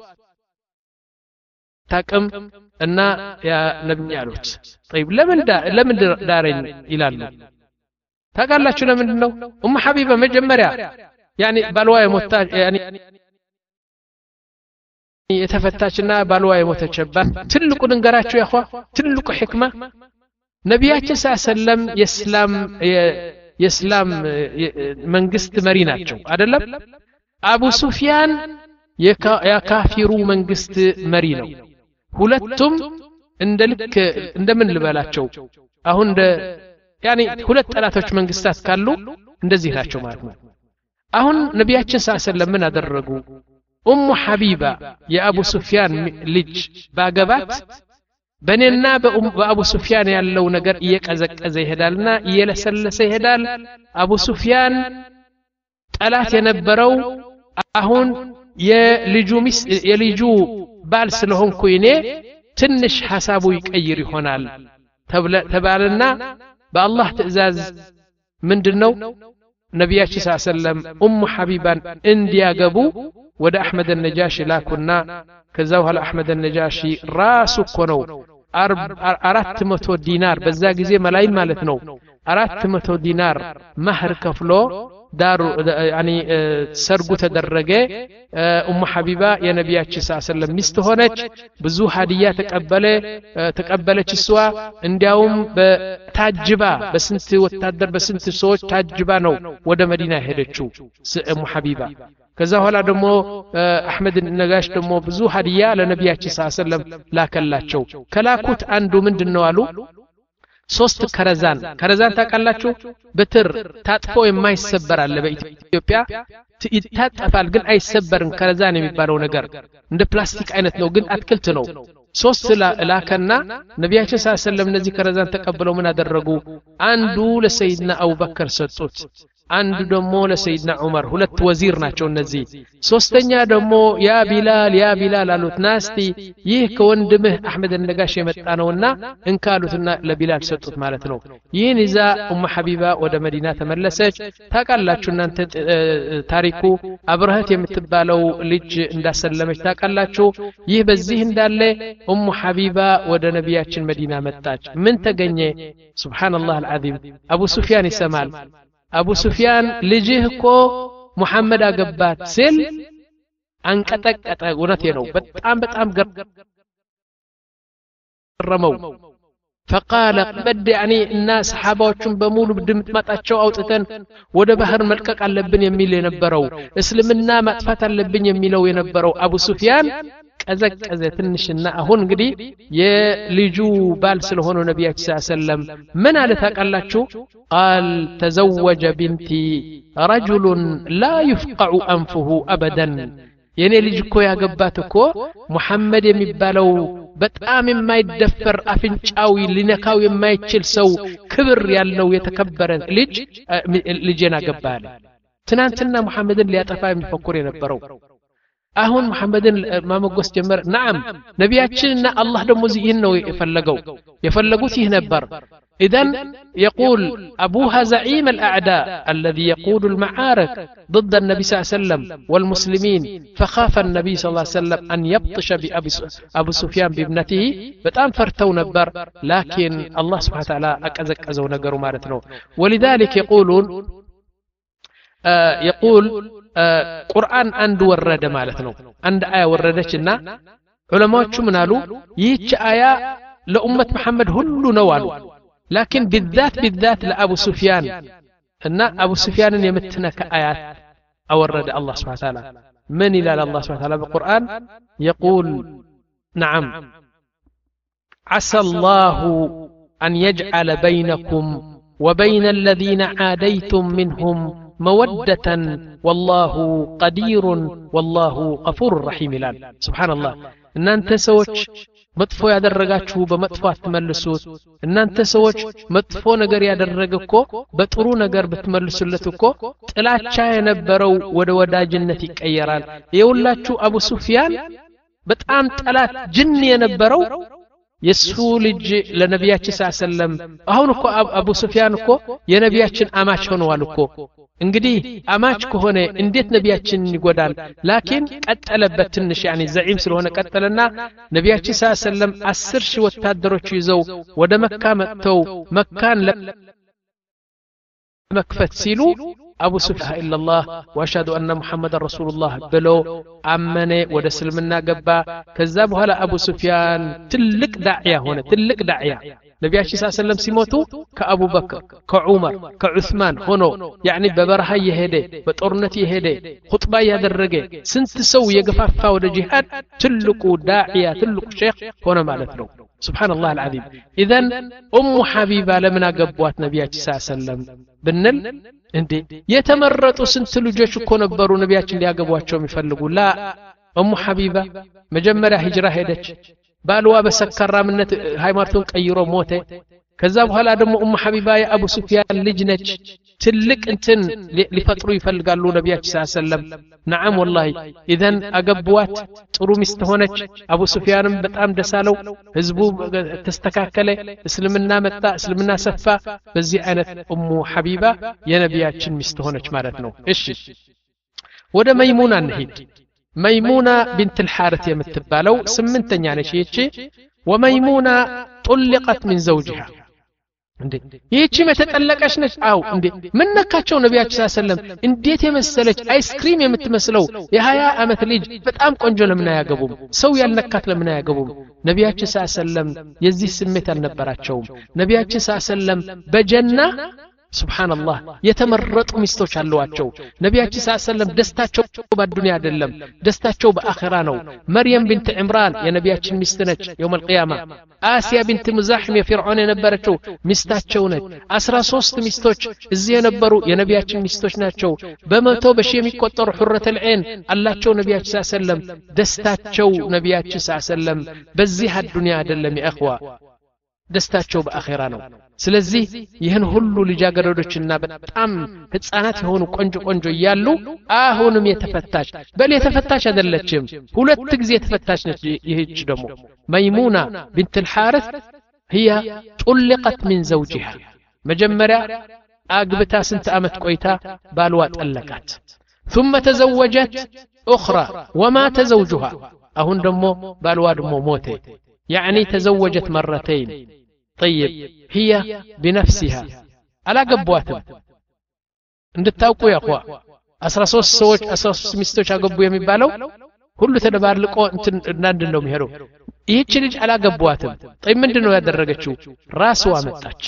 ታቀም እና ያ ነብይ አሉት طيب ለምን ለምን ዳረኝ ይላሉ ታጋላችሁ ለምን ነው ኡም ሐቢባ መጀመሪያ يعني ባልዋ የሞታ يعني የተፈታችና ባልዋ የሞተችባት ትልቁ ንገራችሁ ያخوا ትልቁ ህክማ ነቢያችን ሰለላሁ የእስላም የእስላም መንግስት መሪ ናቸው አይደለም አቡ ሱፊያን የካፊሩ መንግስት መሪ ነው ሁለቱም እንደልክ እንደምን ልበላቸው አሁን እንደ يعني ሁለት ጠላቶች መንግስታት ካሉ እንደዚህ ናቸው ማለት ነው አሁን ነቢያችን ሰለላሁ ምን አደረጉ ኡሙ ሐቢባ የአቡ ሱፊያን ልጅ ባገባት በኔና በአቡ ሱፊያን ያለው ነገር እየቀዘቀዘ ይሄዳልና እየለሰለሰ ይሄዳል አቡ ሱፊያን ጠላት የነበረው አሁን የልጁ ሚስ የልጁ ባል ስለሆንኩ እኔ ትንሽ ሐሳቡ ይቀይር ይሆናል ተባለና በአላህ ትእዛዝ ምንድነው ነቢያችን ሰለላሁ ኡሙ ሐቢባን እንዲያገቡ ወደ አህመድ النجاشي ላኩና ከዛ በኋላ አህመድ النجاشي ራሱ እኮ ነው አራት መቶ ዲናር በዛ ጊዜ መላእክት ማለት ነው አራት መቶ ዲናር ማህር ከፍሎ ዳሩ يعني ሰርጉ ተደረገ ኡሙ ሐቢባ የነቢያችን ሰለላሁ ሚስት ሆነች ብዙ ሀዲያ ተቀበለ ተቀበለች እሷ እንዲያውም በታጅባ በስንት ወታደር በስንት ሰዎች ታጅባ ነው ወደ መዲና ሄደችው ኡሙ ሐቢባ ከዛ ኋላ ደግሞ አህመድ ነጋሽ ደግሞ ብዙ ሀዲያ ለነቢያችን ሰለላሁ ላከላቸው ከላኩት አንዱ ምንድነው አሉ ሶስት ከረዛን ከረዛን ታቃላችሁ በትር ታጥፎ የማይሰበር አለ በኢትዮጵያ ይታጠፋል ግን አይሰበርም ከረዛን የሚባለው ነገር እንደ ፕላስቲክ አይነት ነው ግን አትክልት ነው ሶስት ላከና ነቢያችን ሰለላሁ እነዚህ ከረዛን ተቀበለው ምን አደረጉ አንዱ ለሰይድና አቡበከር ሰጡት አንዱ ደግሞ ለሰይድና ዑመር ሁለት ወዚር ናቸው እነዚህ ሶስተኛ ደግሞ ያ ቢላል ያ ቢላል አሉት ናስቲ ይህ ከወንድምህ አህመድ ነጋሽ የመጣ ነውና እንካሉትና ለቢላል ሰጡት ማለት ነው ይህን ይዛ ኡሙ ሐቢባ ወደ መዲና ተመለሰች ታቃላችሁ እናንተ ታሪኩ አብረህት የምትባለው ልጅ እንዳሰለመች ታቃላችሁ ይህ በዚህ እንዳለ ኡሙ ሐቢባ ወደ ነቢያችን መዲና መጣች ምን ተገኘ ሱብሃንአላህ አልዓዚም አቡ ሱፊያን ይሰማል አቡ ሱፊያን ልጅህ እኮ ሙሐመድ አገባት ሲል አንቀጠቀጠ ወራቴ ነው በጣም በጣም ገረመው فقال بد يعني الناس صحاباዎቹን በሙሉ ድምጥ ማጣቸው አውጥተን ወደ ባህር መልቀቅ አለብን የሚል የነበረው እስልምና ማጥፋት አለብን የሚለው የነበረው አቡ ሱፊያን ቀዘቀዘ ትንሽና አሁን እንግዲህ የልጁ ባል ስለሆነ ነብያችን ሰለላሁ ዐለይሂ ወሰለም ምን አለ ታውቃላችሁ قال تزوج بنتي رجل لا يفقع أنفه أبدا የኔ ልጅ እኮ ያገባት እኮ ሙሐመድ የሚባለው በጣም የማይደፈር አፍንጫው ሊነካው የማይችል ሰው ክብር ያለው የተከበረ ልጅ ልጅና ገባለ ትናንትና ሙሐመድን ሊያጠፋ የሚፈክር የነበረው አሁን ሙሐመድን ማመጎስ ጀመረ نعم ነብያችንና አላህ ደግሞ ይህን ነው የፈለገው የፈለጉት ይህ ነበር إذن يقول أبوها زعيم الأعداء الذي يقود المعارك ضد النبي صلى الله عليه وسلم والمسلمين فخاف النبي صلى الله عليه وسلم أن يبطش بأبو سفيان بابنته بتأم فرتو نبر لكن الله سبحانه وتعالى أكزك أزو نقروا مارتنو ولذلك يقولون آه يقول آه قرآن أند ورد مالتنو أند آية وردتنا علماء شو منالو يتش آية لأمة محمد هلو نوالو لكن بالذات بالذات لأبو سفيان أن أبو سفيان يمتنا كآيات أورد الله سبحانه وتعالى من إلى الله سبحانه وتعالى بالقرآن يقول نعم عسى الله أن يجعل بينكم وبين الذين عاديتم منهم مودة والله قدير والله غفور رحيم لان سبحان الله إن أنت سوتش መጥፎ ያደረጋችሁ በመጥፎ አትመልሱት እናንተ ሰዎች መጥፎ ነገር ያደረገኮ በጥሩ ነገር ብትመልሱለት እኮ ጥላቻ የነበረው ወደ ወዳጅነት ይቀየራል ይውላችሁ አቡ ሱፊያን በጣም ጠላት ጅን የነበረው የሱ ልጅ ለነብያችን ሰለላሁ ዐለይሂ ወሰለም አሁን እኮ አቡ ሱፊያን እኮ የነብያችን አማች ሆነዋል እኮ እንግዲህ አማች ከሆነ እንዴት ነብያችን ይጎዳል ላኪን ቀጠለበት ትንሽ ያኒ ዘዒም ስለሆነ ቀጠለና ነብያችን ሰለላሁ ዐለይሂ ወሰለም አስር ሺህ ወታደሮች ይዘው ወደ መካ መጥተው መካን ለመክፈት ሲሉ አቡ ሱፊያን ኢላላህ ወአሽሀዱ አነ ሙሐመድን ረሱሉላህ ብሎ አመነ ወደ እስልምና ገባ ከዛ በኋላ አቡ ሱፊያን ትልቅ ዳዕያ ሆነ ትልቅ ዳዕያ ነብያችን ሰለላሁ ዐለይሂ ወሰለም ሲሞቱ ከአቡ በክር ከዑመር ከዑስማን ሆኖ ያኒ በበረሃ የሄደ በጦርነት የሄደ ኹጥባ ያደረገ ስንት ሰው የገፋፋ ወደ ጂሃድ ትልቁ ዳዕያ ትልቁ ሼክ ሆነ ማለት ነው ሱብሃንአላህ አልዓዚም ኢዘን ኡሙ ሐቢባ ለምን አገቧት ነብያችን ሰለላሁ ዐለይሂ ወሰለም ብንል እንዴ የተመረጡ ስንት ልጆች እኮ ነበሩ ነብያችን ሊያገቧቸው የሚፈልጉ ላ ኡሙ ሐቢባ መጀመሪያ ሂጅራ ሄደች ባልዋ በሰከራምነት ሃይማኖቱን ቀይሮ ሞተ ከዛ በኋላ ደግሞ ኡሙ ሐቢባ የአቡ ሱፊያን ልጅ ነች ትልቅ እንትን ሊፈጥሩ ይፈልጋሉ ነብያችን ሰለላሁ ዐለይሂ ወሰለም نعم والله اذا اغبوات ጥሩ ሚስት ሆነች አቡ ሱፊያንም በጣም ደሳለው ህዝቡ ተስተካከለ እስልምና መጣ እስልምና ሰፋ በዚህ አይነት ኡሙ ሐቢባ የነብያችን ሚስት ሆነች ማለት ነው እሺ ወደ መይሙና እንሂድ መይሙና ቢንት الحارث የምትባለው ስምንተኛ ነች ይቺ ወመይሙና طلقت من زوجها እንዴ ይቺ መተጠለቀሽ ነች አው እንዴ ምን ነካቸው ነብያችን ሰለላሁ ዐለይሂ ወሰለም እንዴት የመሰለች አይስክሪም የምትመስለው የ20 አመት ልጅ በጣም ቆንጆ ለምን ያገቡም ሰው ያልነካት ለምን ያገቡም ነብያችን ሰለላሁ ዐለይሂ ወሰለም የዚህ ስሜት አልነበራቸውም ነብያችን ሰለላሁ ዐለይሂ ወሰለም በጀና سبحان الله የተመረጡ ሚስቶች አሏቸው ነብያችን ሰለላሁ ዐለይሂ ወሰለም ደስታቸው በዱንያ አይደለም ደስታቸው በአኺራ ነው መርየም ቢንት ዕምራን የነብያችን ሚስት ነች يوم القيامه آسيا بنت مزاحم የፊርዓውን የነበረችው ሚስታቸው ነች አስራ ሶስት ሚስቶች እዚህ የነበሩ የነብያችን ሚስቶች ናቸው በመቶ በሺ የሚቆጠሩ ሑረተ العين አላቸው ነብያችን ሰለላሁ ዐለይሂ ወሰለም ደስታቸው ነብያችን ሰለላሁ ዐለይሂ ወሰለም በዚህ ዱንያ አይደለም ያخوا ደስታቸው በአኺራ ነው ስለዚህ ይህን ሁሉ ልጃገረዶችና በጣም ህፃናት የሆኑ ቆንጆ ቆንጆ ይያሉ አሁንም የተፈታች በል የተፈታች አይደለችም ሁለት ጊዜ የተፈታች ነች ይህች ደግሞ መይሙና ቢንት الحارث هي طلقت من زوجها መጀመሪያ አግብታ ስንት አመት ቆይታ ባልዋ ጠለቃት ثم تزوجت اخرى ومات زوجها አሁን ደግሞ ባልዋ ደግሞ ሞተ يعني تزوجت مرتين طيب هي بنفسها على قبواتهم እንድታውቁ ያቋ አስራ ሶስት ሰዎች አስራ ሶስት ሚስቶች አገቡ የሚባለው ሁሉ ተደባርልቆ እንትን እንዳንድ ነው የሚሄደው ይህች ልጅ አላገቧትም طيب ምንድነው ያደረገችው ራስዋ መጣች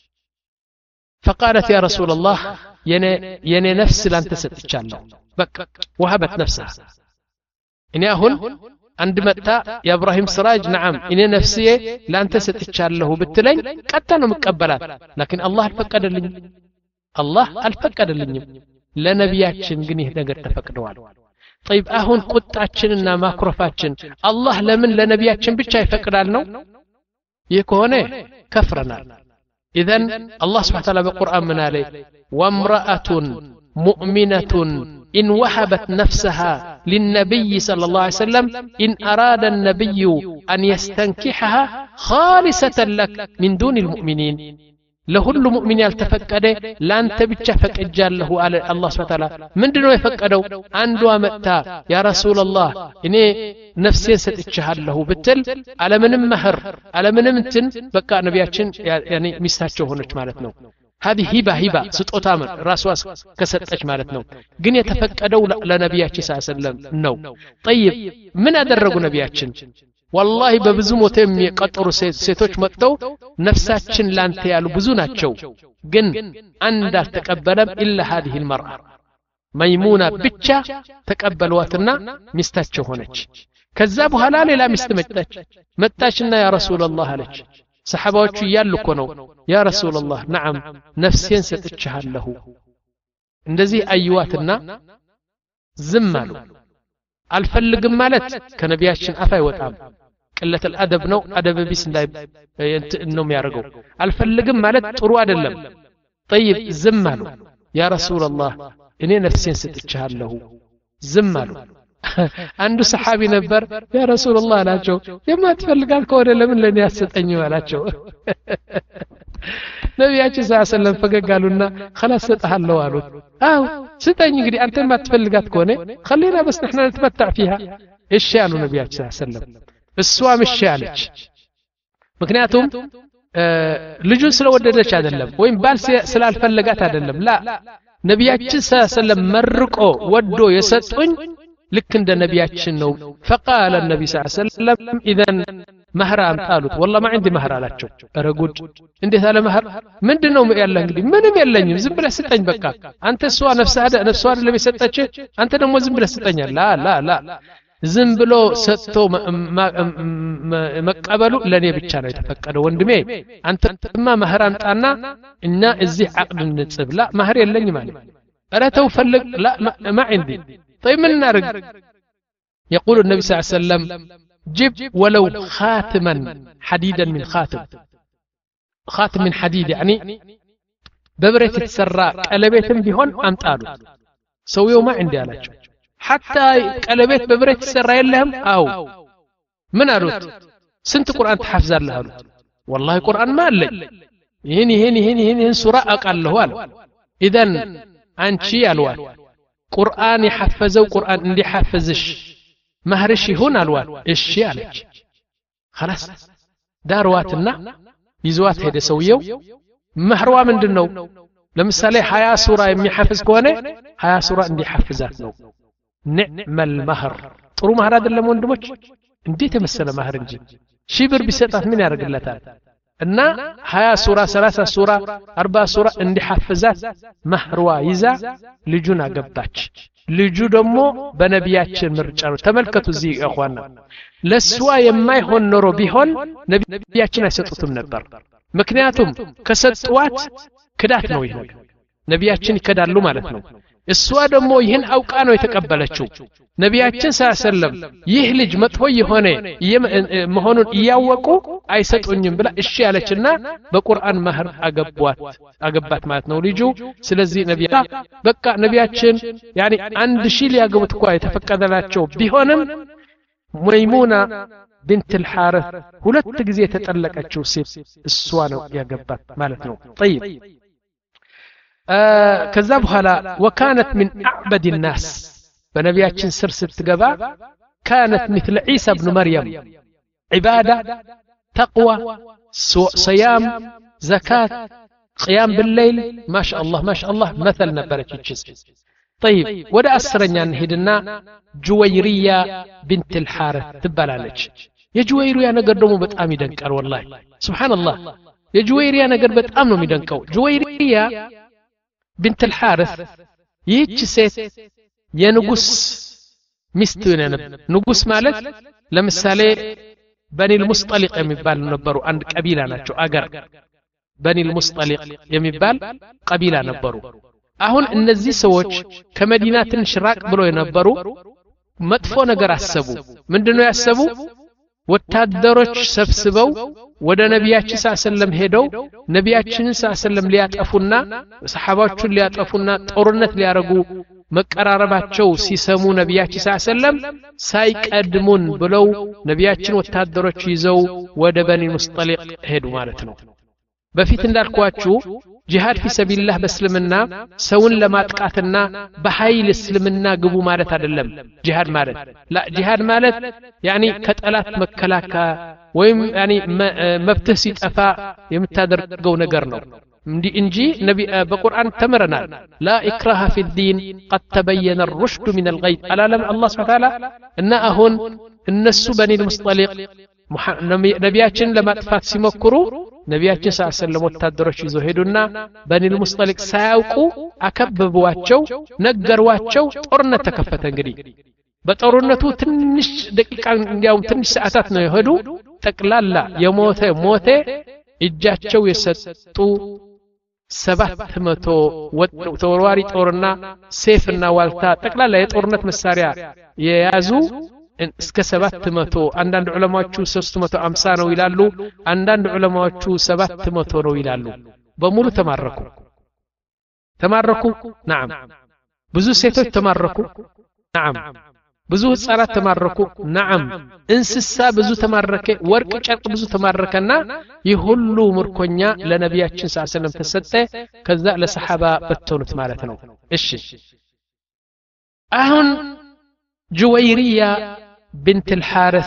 فقالت يا رسول الله የኔ የኔ ነፍስ ላንተ ሰጥቻለሁ በቃ وهبت نفسها እኔ አሁን عند متى يا ابراهيم سراج نعم اني نفسي لانت ستتشالله بتلين قد ነው መቀበላት لكن الله አልፈቀደልኝ الله አልፈቀደልኝ ለነቢያችን ግን ይሄ ነገር ተፈቅደዋል طيب አሁን ቁጣችንና ማክሮፋችን አላህ ለምን ለነቢያችን ብቻ ይፈቅዳል ነው ይህ ከሆነ ከፍረናል اذا الله سبحانه وتعالى بالقران من عليه وامراه مؤمنه إن وهبت نفسها للنبي صلى الله عليه وسلم إن أراد النبي أن يستنكحها خالصة لك من دون المؤمنين لهل مؤمن يلتفقد لان تبتش فقجال له على الله سبحانه وتعالى من دنو يفقدوا عنده متى يا رسول الله اني نفسي ستتشهد له بتل على من مهر على من انتن بقى نبياتين يعني ميستاچو ሆነች ማለት ነው هذه هبه هبه سطوتا من راسواس كسطچ ማለት ነው ግን የተፈቀደው ለነቢያችን ሰለላሁ ዐለይሂ ወሰለም ነው طيب ምን አደረጉ ነቢያችን والله በብዙ ሞት የሚቀጠሩ ሴቶች መጥተው ነፍሳችን ላንተ ያሉ ብዙ ናቸው ግን አንድ አልተቀበለም الا هذه المرأة ميمونة ብቻ ተቀበሏትና ሚስታቸው ሆነች ከዛ በኋላ ሌላ ሚስት መጣች መጣችና ያ ረሱላህ አለች ሰሃባዎቹ ይያሉ እኮ ነው ያ ረሱላህ نعم ነፍሴን ሰጥቻለሁ እንደዚህ አይዋትና ዝም አሉ አልፈልግም ማለት ከነቢያችን አፍ አይወጣም ቅለት الادب ነው አደብ ቢስ እንዳይ ነው የሚያርገው አልፈልግም ማለት ጥሩ አይደለም طيب ዝም አሉ ያ ረሱላህ እኔ ነፍሴን ሰጥቻለሁ ዝም አሉ አንዱ ሰሃቢ ነበር ያ ረሱላህ አላቸው የማትፈልጋል ከሆነ ለምን ለኔ ያሰጠኝ አላቸው ነቢያችን ሰለላሁ ዐለይሂ ወሰለም ፈገጋሉና خلاص ሰጣለሁ አሉት አው ስጠኝ እንግዲህ አንተ የማትፈልጋት ከሆነ خلينا بس نحن نتمتع فيها እሺ አሉ ነቢያችን ሰለላሁ ዐለይሂ ወሰለም እሷም እሺ አለች ምክንያቱም ልጁን ስለወደደች አይደለም ወይም ባል ስላልፈለጋት አይደለም ላ ነቢያችን ሰለላሁ ዐለይሂ ወሰለም መርቆ ወዶ የሰጡኝ ልክ እንደ ነቢያችን ነው فقال النبي صلى الله عليه وسلم اذا مهر امطالوت والله ما عندي مهر አላቸው ረጉድ እንዴት አለ መህር ምንድነው ያለ እንግዲህ ምንም የለኝም ዝም ብለህ ስጠኝ በቃ አንተ እሷ ነፍስህ አይደል ነፍሷ አይደል የሰጠች አንተ ደግሞ ዝም ብለህ ስጠኝ ላ ላ ላ ዝም ብሎ ሰጥቶ መቀበሉ ለኔ ብቻ ነው የተፈቀደው ወንድሜ አንተማ መህር አምጣና እና እዚህ አቅድ እንጽብ ላ መህር የለኝም ማለት ኧረ ተው ፈልግ ላ ما عندي طيب من نرق يقول النبي صلى الله عليه وسلم جب ولو خاتما حديدا من خاتم خاتم من حديد يعني ببرة تسرى قلبيتم بهون امطالو سويو ما عندي አላቸው حتى قلبيت ببرة تسرى يلهم او من አሉት ስንት ቁርአን ተሐፍዛለህ አሉት والله ቁርአን ما አለኝ ይሄን ይሄን ይሄን ይሄን ሱራ አቃለሁ አለ اذا አንቺ ያልዋል ቁርአን ይሐፈዘው ቁርአን እንዲሐፈዝሽ መህርሽ ይሁን አልዋል እሺ አለች خلاص ዳርዋትና ይዟት ሄደ ሰውየው መህርዋ ምንድነው ለምሳሌ ሃያ ሱራ የሚሐፍዝ ከሆነ ሃያ ሱራ እንዲሐፍዛት ነው ንዕመል መህር ጥሩ መህር አይደለም ወንድሞች እንዴት የመሰለ መህር እንጂ ሺህ ብር ቢሰጣት ምን ያደርግለታል እና ሃያ ሱራ ሰላሳ ሱራ አርባ ሱራ እንዲሐፍዛት መህርዋ ይዛ ልጁን አገባች ልጁ ደግሞ በነቢያችን ምርጫ ነው ተመልከቱ እዚህ እخواና ለሷ የማይሆን ኖሮ ቢሆን ነቢያችን አይሰጡትም ነበር ምክንያቱም ከሰጧት ክዳት ነው ይሄ ነቢያችን ይከዳሉ ማለት ነው እሷ ደግሞ ይህን አውቃ ነው የተቀበለችው ነቢያችን ሰለላሁ ይህ ልጅ መጥፎ የሆነ መሆኑን ያወቁ አይሰጡኝም ብላ እሺ ያለችና በቁርአን መህር አገቧት አገባት ማለት ነው ልጁ ስለዚህ ነቢያ በቃ ነቢያችን ያኒ አንድ ሺህ ሊያገቡት እንኳን የተፈቀደላቸው ቢሆንም መይሙና بنت الحارث ሁለት ጊዜ ተጠለቀችው ሴት እሷ ነው ያገባት ማለት ነው طيب آه كذا بحالا وكانت من أعبد الناس بنبياتين سر ستقبا كانت مثل عيسى بن مريم عبادة تقوى صيام زكاة قيام بالليل ما شاء الله ما شاء الله مثل نبرك الجزء طيب ودا أسرنا نهدنا جويرية بنت الحارث تبالالج يا جويرية نقدموا بتأمي دنكر والله سبحان الله يا جويرية نقدم بتأمنوا مدنكو جويرية بنت الحارث ይህች ሴት የንጉስ ሚስት ንጉስ ማለት ለምሳሌ በኒ المصطلق የሚባል ነበሩ አንድ ቀቢላ ናቸው አገር በኒ المصطلق የሚባል ቀቢላ ነበሩ አሁን እነዚህ ሰዎች ከመዲና ትንሽ ራቅ ብሎ የነበሩ መጥፎ ነገር አሰቡ ምንድነው ያሰቡ ወታደሮች ሰብስበው ወደ ነቢያችን ሰለላሁ ሄደው ነቢያችንን ሰለላሁ ሊያጠፉና ሰሃባዎቹን ሊያጠፉና ጦርነት ሊያረጉ መቀራረባቸው ሲሰሙ ነቢያችን ሰለላሁ ሳይቀድሙን ብለው ነቢያችን ወታደሮች ይዘው ወደ በኒ ሙስጠሊቅ ሄዱ ማለት ነው በፊት እንዳልኳችሁ ጂሃድ ፊ ሰቢልላህ በእስልምና ሰውን ለማጥቃትና በኃይል እስልምና ግቡ ማለት አይደለም ጂሃድ ማለት ላ ጂሃድ ማለት ያኒ ከጠላት መከላከ ወይም ያኒ መብትህ ሲጠፋ የምታደርገው ነገር ነው እንጂ ነቢ በቁርአን ተመረናል ላ ኢክራሃ ፊ الدين قد تبين الرشد من الغي አላለም አላህ Subhanahu Wa Ta'ala እና አሁን እነሱ በኒ المصطلق ነቢያችን ለማጥፋት ሲመክሩ ነቢያችን ሰለላሁ ወታደሮች ይዘው ሄዱና በኒ المصطلق ሳያውቁ አከበቧቸው ነገሯቸው ጦርነት ተከፈተ እንግዲህ በጦርነቱ ትንሽ ደቂቃ እንዲያው ትንሽ ሰዓታት ነው የሄዱ ጠቅላላ የሞተ ሞተ እጃቸው የሰጡ ሰባት መቶ ተወርዋሪ ጦርና ሰይፍና ዋልታ ጠቅላላ የጦርነት መሳሪያ የያዙ እስከ ሰባት መቶ አንዳንድ ዑለማዎቹ ሶስት መቶ ሃምሳ ነው ይላሉ አንዳንድ ዑለማዎቹ ሰባት መቶ ነው ይላሉ በሙሉ ተማረኩ ተማረኩ نعم ብዙ ሴቶች ተማረኩ نعم ብዙ ህፃናት ተማረኩ نعم እንስሳ ብዙ ተማረከ ወርቅ ጨርቅ ብዙ ተማረከና ይሁሉ ምርኮኛ ለነቢያችን ሰለላሁ ተሰጠ ከዛ ለሰሃባ በተኑት ማለት ነው እሺ አሁን ጁወይሪያ بنت الحارث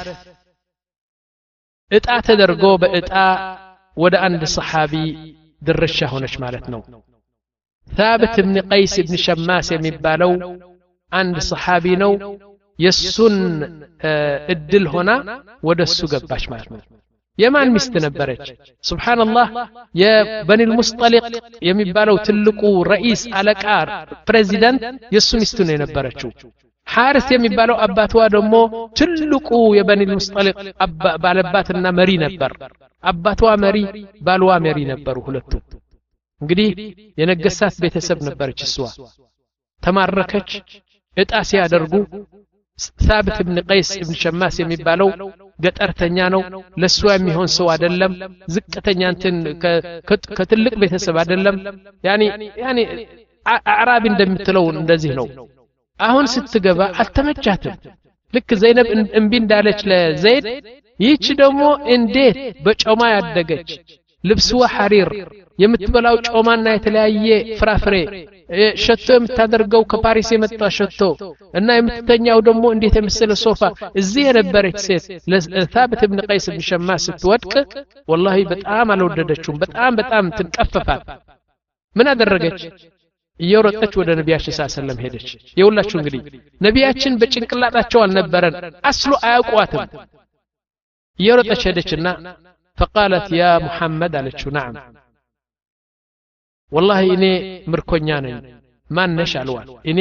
እጣ ተደርጎ በእጣ ወደ አንድ ሰሃቢ ድርሻ ሆነች ማለት ነው ثابت بن قيس بن شماس የሚባለው አንድ ሰሃቢ ነው የሱን እድል ሆና ወደሱ ገባች ማለት ነው የማን ሚስት ነበረች ሱብሃንአላህ የበኒ المصطلق የሚባለው ትልቁ ረኢስ አለቃ ፕሬዚዳንት የሱ ሚስት ነው የነበረችው حارث የሚባለው አባቷ ደግሞ ትልቁ የበኒ المصطلق ባለባትና መሪ ነበር አባቷ መሪ ባልዋ መሪ ነበሩ ሁለቱ እንግዲህ የነገሳት ቤተሰብ ነበረች እሷ ተማረከች እጣ ሲያደርጉ ثابت بن قيس بن شماس የሚባለው ገጠርተኛ ነው ለሱ የሚሆን ሰው አይደለም ዝቅተኛ እንትን ከትልቅ ቤተሰብ አይደለም ያኒ ያኒ አዕራብ እንደምትለው እንደዚህ ነው አሁን ስትገባ አልተመቻትም ልክ ዘይነብ እንቢ እንዳለች ለዘይድ ይህች ደግሞ እንዴት በጮማ ያደገች ልብስዋ ሐሪር የምትበላው ጮማና የተለያየ ፍራፍሬ ሸቶ የምታደርገው ከፓሪስ የመጣ ሸቶ እና የምትተኛው ደግሞ እንዴት የመሰለ ሶፋ እዚህ የነበረች ሴት ለثابت بن قيس بن شماس ስትወድቅ والله በጣም አልወደደችውም በጣም በጣም ትንቀፈፋት ምን አደረገች እየሮጠች ወደ ነቢያችን ሰለላሁ ሄደች የውላችሁ እንግዲህ ነቢያችን በጭንቅላታቸው አልነበረን አስሉ አያውቋትም እየሮጠች ሄደችና فقالت يا محمد عليه نعم والله اني مركونيا نኝ ማን ነሽ አልዋል እኔ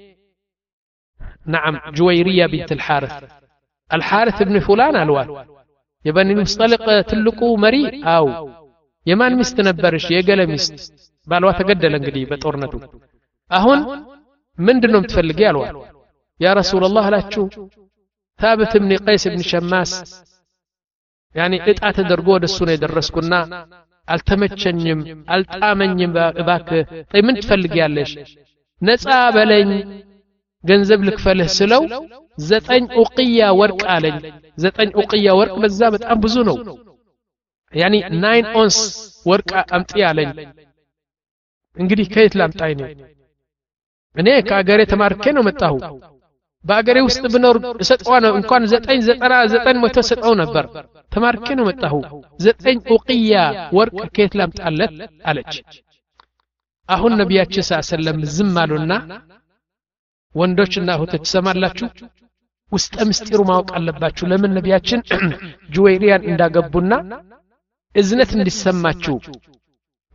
نعم جويرية بنت الحارث الحارث ابن فلان الوال يبني المصطلق تلقو مري او የማን ሚስት ነበርሽ የገለ ሚስት ባልዋ ተገደለ እንግዲህ በጦርነቱ አሁን ምንድነው የምትፈልጊ አልዋል ያ ረሱላህ አላችሁ ثابت بن قيس بن شماس يعني እጣ ተደርጎ ወደሱ ነው የደረስኩና አልተመቸኝም አልጣመኝም ባክ ጠይ ምን ትፈልጊያለሽ ነፃ በለኝ ገንዘብ ልክፈልህ ስለው ዘጠኝ ኡቅያ ወርቅ አለኝ ዘጠኝ ኡቅያ ወርቅ በዛ በጣም ብዙ ነው يعني nine ounce ወርቅ አምጪ አለኝ እንግዲህ ከየት ላምጣኝ ነው እኔ ከአገሬ ተማርኬ ነው መጣሁ በአገሬ ውስጥ ብኖር እሰጠው ነው እንኳን ዘጠኝ ዘጠና ዘጠኝ መቶ ሰጠው ነበር ተማርኬ ነው መጣሁ ዘጠኝ ኡቅያ ወርቅ ከየት ላምጣለት አለች አሁን ነቢያችን ሰለላሁ ዝም አሉና ወንዶችና እህቶች ሰማላችሁ ውስጥ ምስጢሩ ማወቅ አለባችሁ ለምን ነቢያችን ጁዌሪያን እንዳገቡና እዝነት እንዲሰማችሁ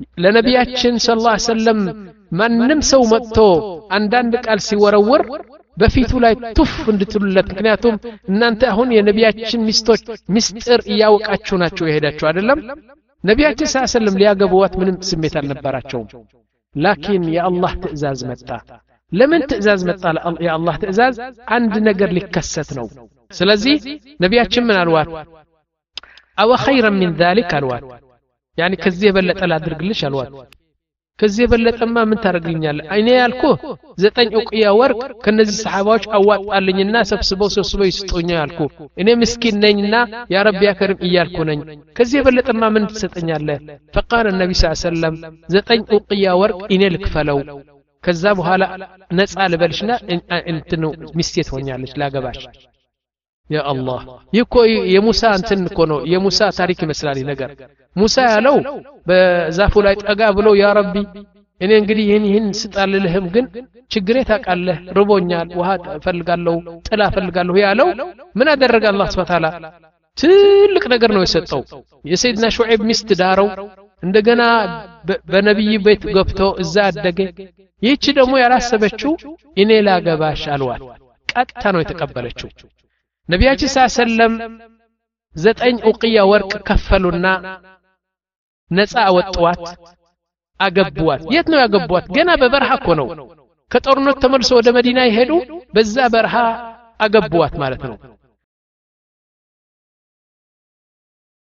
ለነቢያችን ሰለላሁ ዐለይሂ ወሰለም ማንንም ሰው መጥቶ አንዳንድ ቃል ሲወረወር በፊቱ ላይ ቱፍ እንድትሉለት ምክንያቱም እናንተ አሁን የነቢያችን ሚስቶች ምስጢር ያወቃችሁ ናቸው የሄዳችሁ አይደለም ነቢያችን ሰለላሁ ዐለይሂ ወሰለም ሊያገቡዋት ምንም ስሜት አልነበራቸውም ላኪን የአላህ ትእዛዝ መጣ ለምን ትእዛዝ መጣ የአላህ ትእዛዝ አንድ ነገር ሊከሰት ነው ስለዚህ ነቢያችን ምን አልዋት አው ኸይረን ሚን ذلك አልዋት يعني ከዚህ የበለጠ ላድርግልሽ አልዋት ከዚህ የበለጠማ ምን ታረግልኛለህ እኔ ያልኩ ዘጠኝ ኡቅያ ወርቅ ከነዚህ ሰሃባዎች አዋጣልኝና ሰብስበው ሰብስበው ይስጡኛ ያልኩ እኔ ምስኪን ነኝና ያ ረቢ ያ ከሪም እያልኩ ነኝ ከዚህ የበለጠማ ምን ትሰጠኛለህ فقال النبي صلى الله عليه وسلم ዘጠኝ ኡቅያ ወርቅ እኔ ልክፈለው ከዛ በኋላ ነፃ ልበልሽና እንትኑ ሚስቴት ሆኛለች ላገባሽ ያ አላህ ይኮ የሙሳ እንትን እኮ ነው የሙሳ ታሪክ ይመስላል ነገር ሙሳ ያለው በዛፉ ላይ ጠጋ ብሎ ያ ረቢ እኔ እንግዲህ ይሄን ይሄን ስጣልልህም ግን ችግሬ ታቃለህ ርቦኛል ውሃ ፈልጋለሁ ጥላ ፈልጋለሁ ያለው ምን አደረገ አላህ Subhanahu Ta'ala ትልቅ ነገር ነው የሰጠው የሰይድና ሹዓይብ ሚስት ዳረው እንደገና በነብይ ቤት ገብቶ እዛ አደገ ይህች ደግሞ ያላሰበችው እኔ ላገባሽ አልዋት ቀጥታ ነው የተቀበለችው ነቢያችን ሰለላሁ ዐለይሂ ወሰለም ዘጠኝ ኡቅያ ወርቅ ከፈሉና ነፃ አወጣዋት አገቧት የት ነው ያገቧት ገና በበረሃ እኮ ነው ከጦርነት ተመልሶ ወደ መዲና ይሄዱ በዛ በረሃ አገቧት ማለት ነው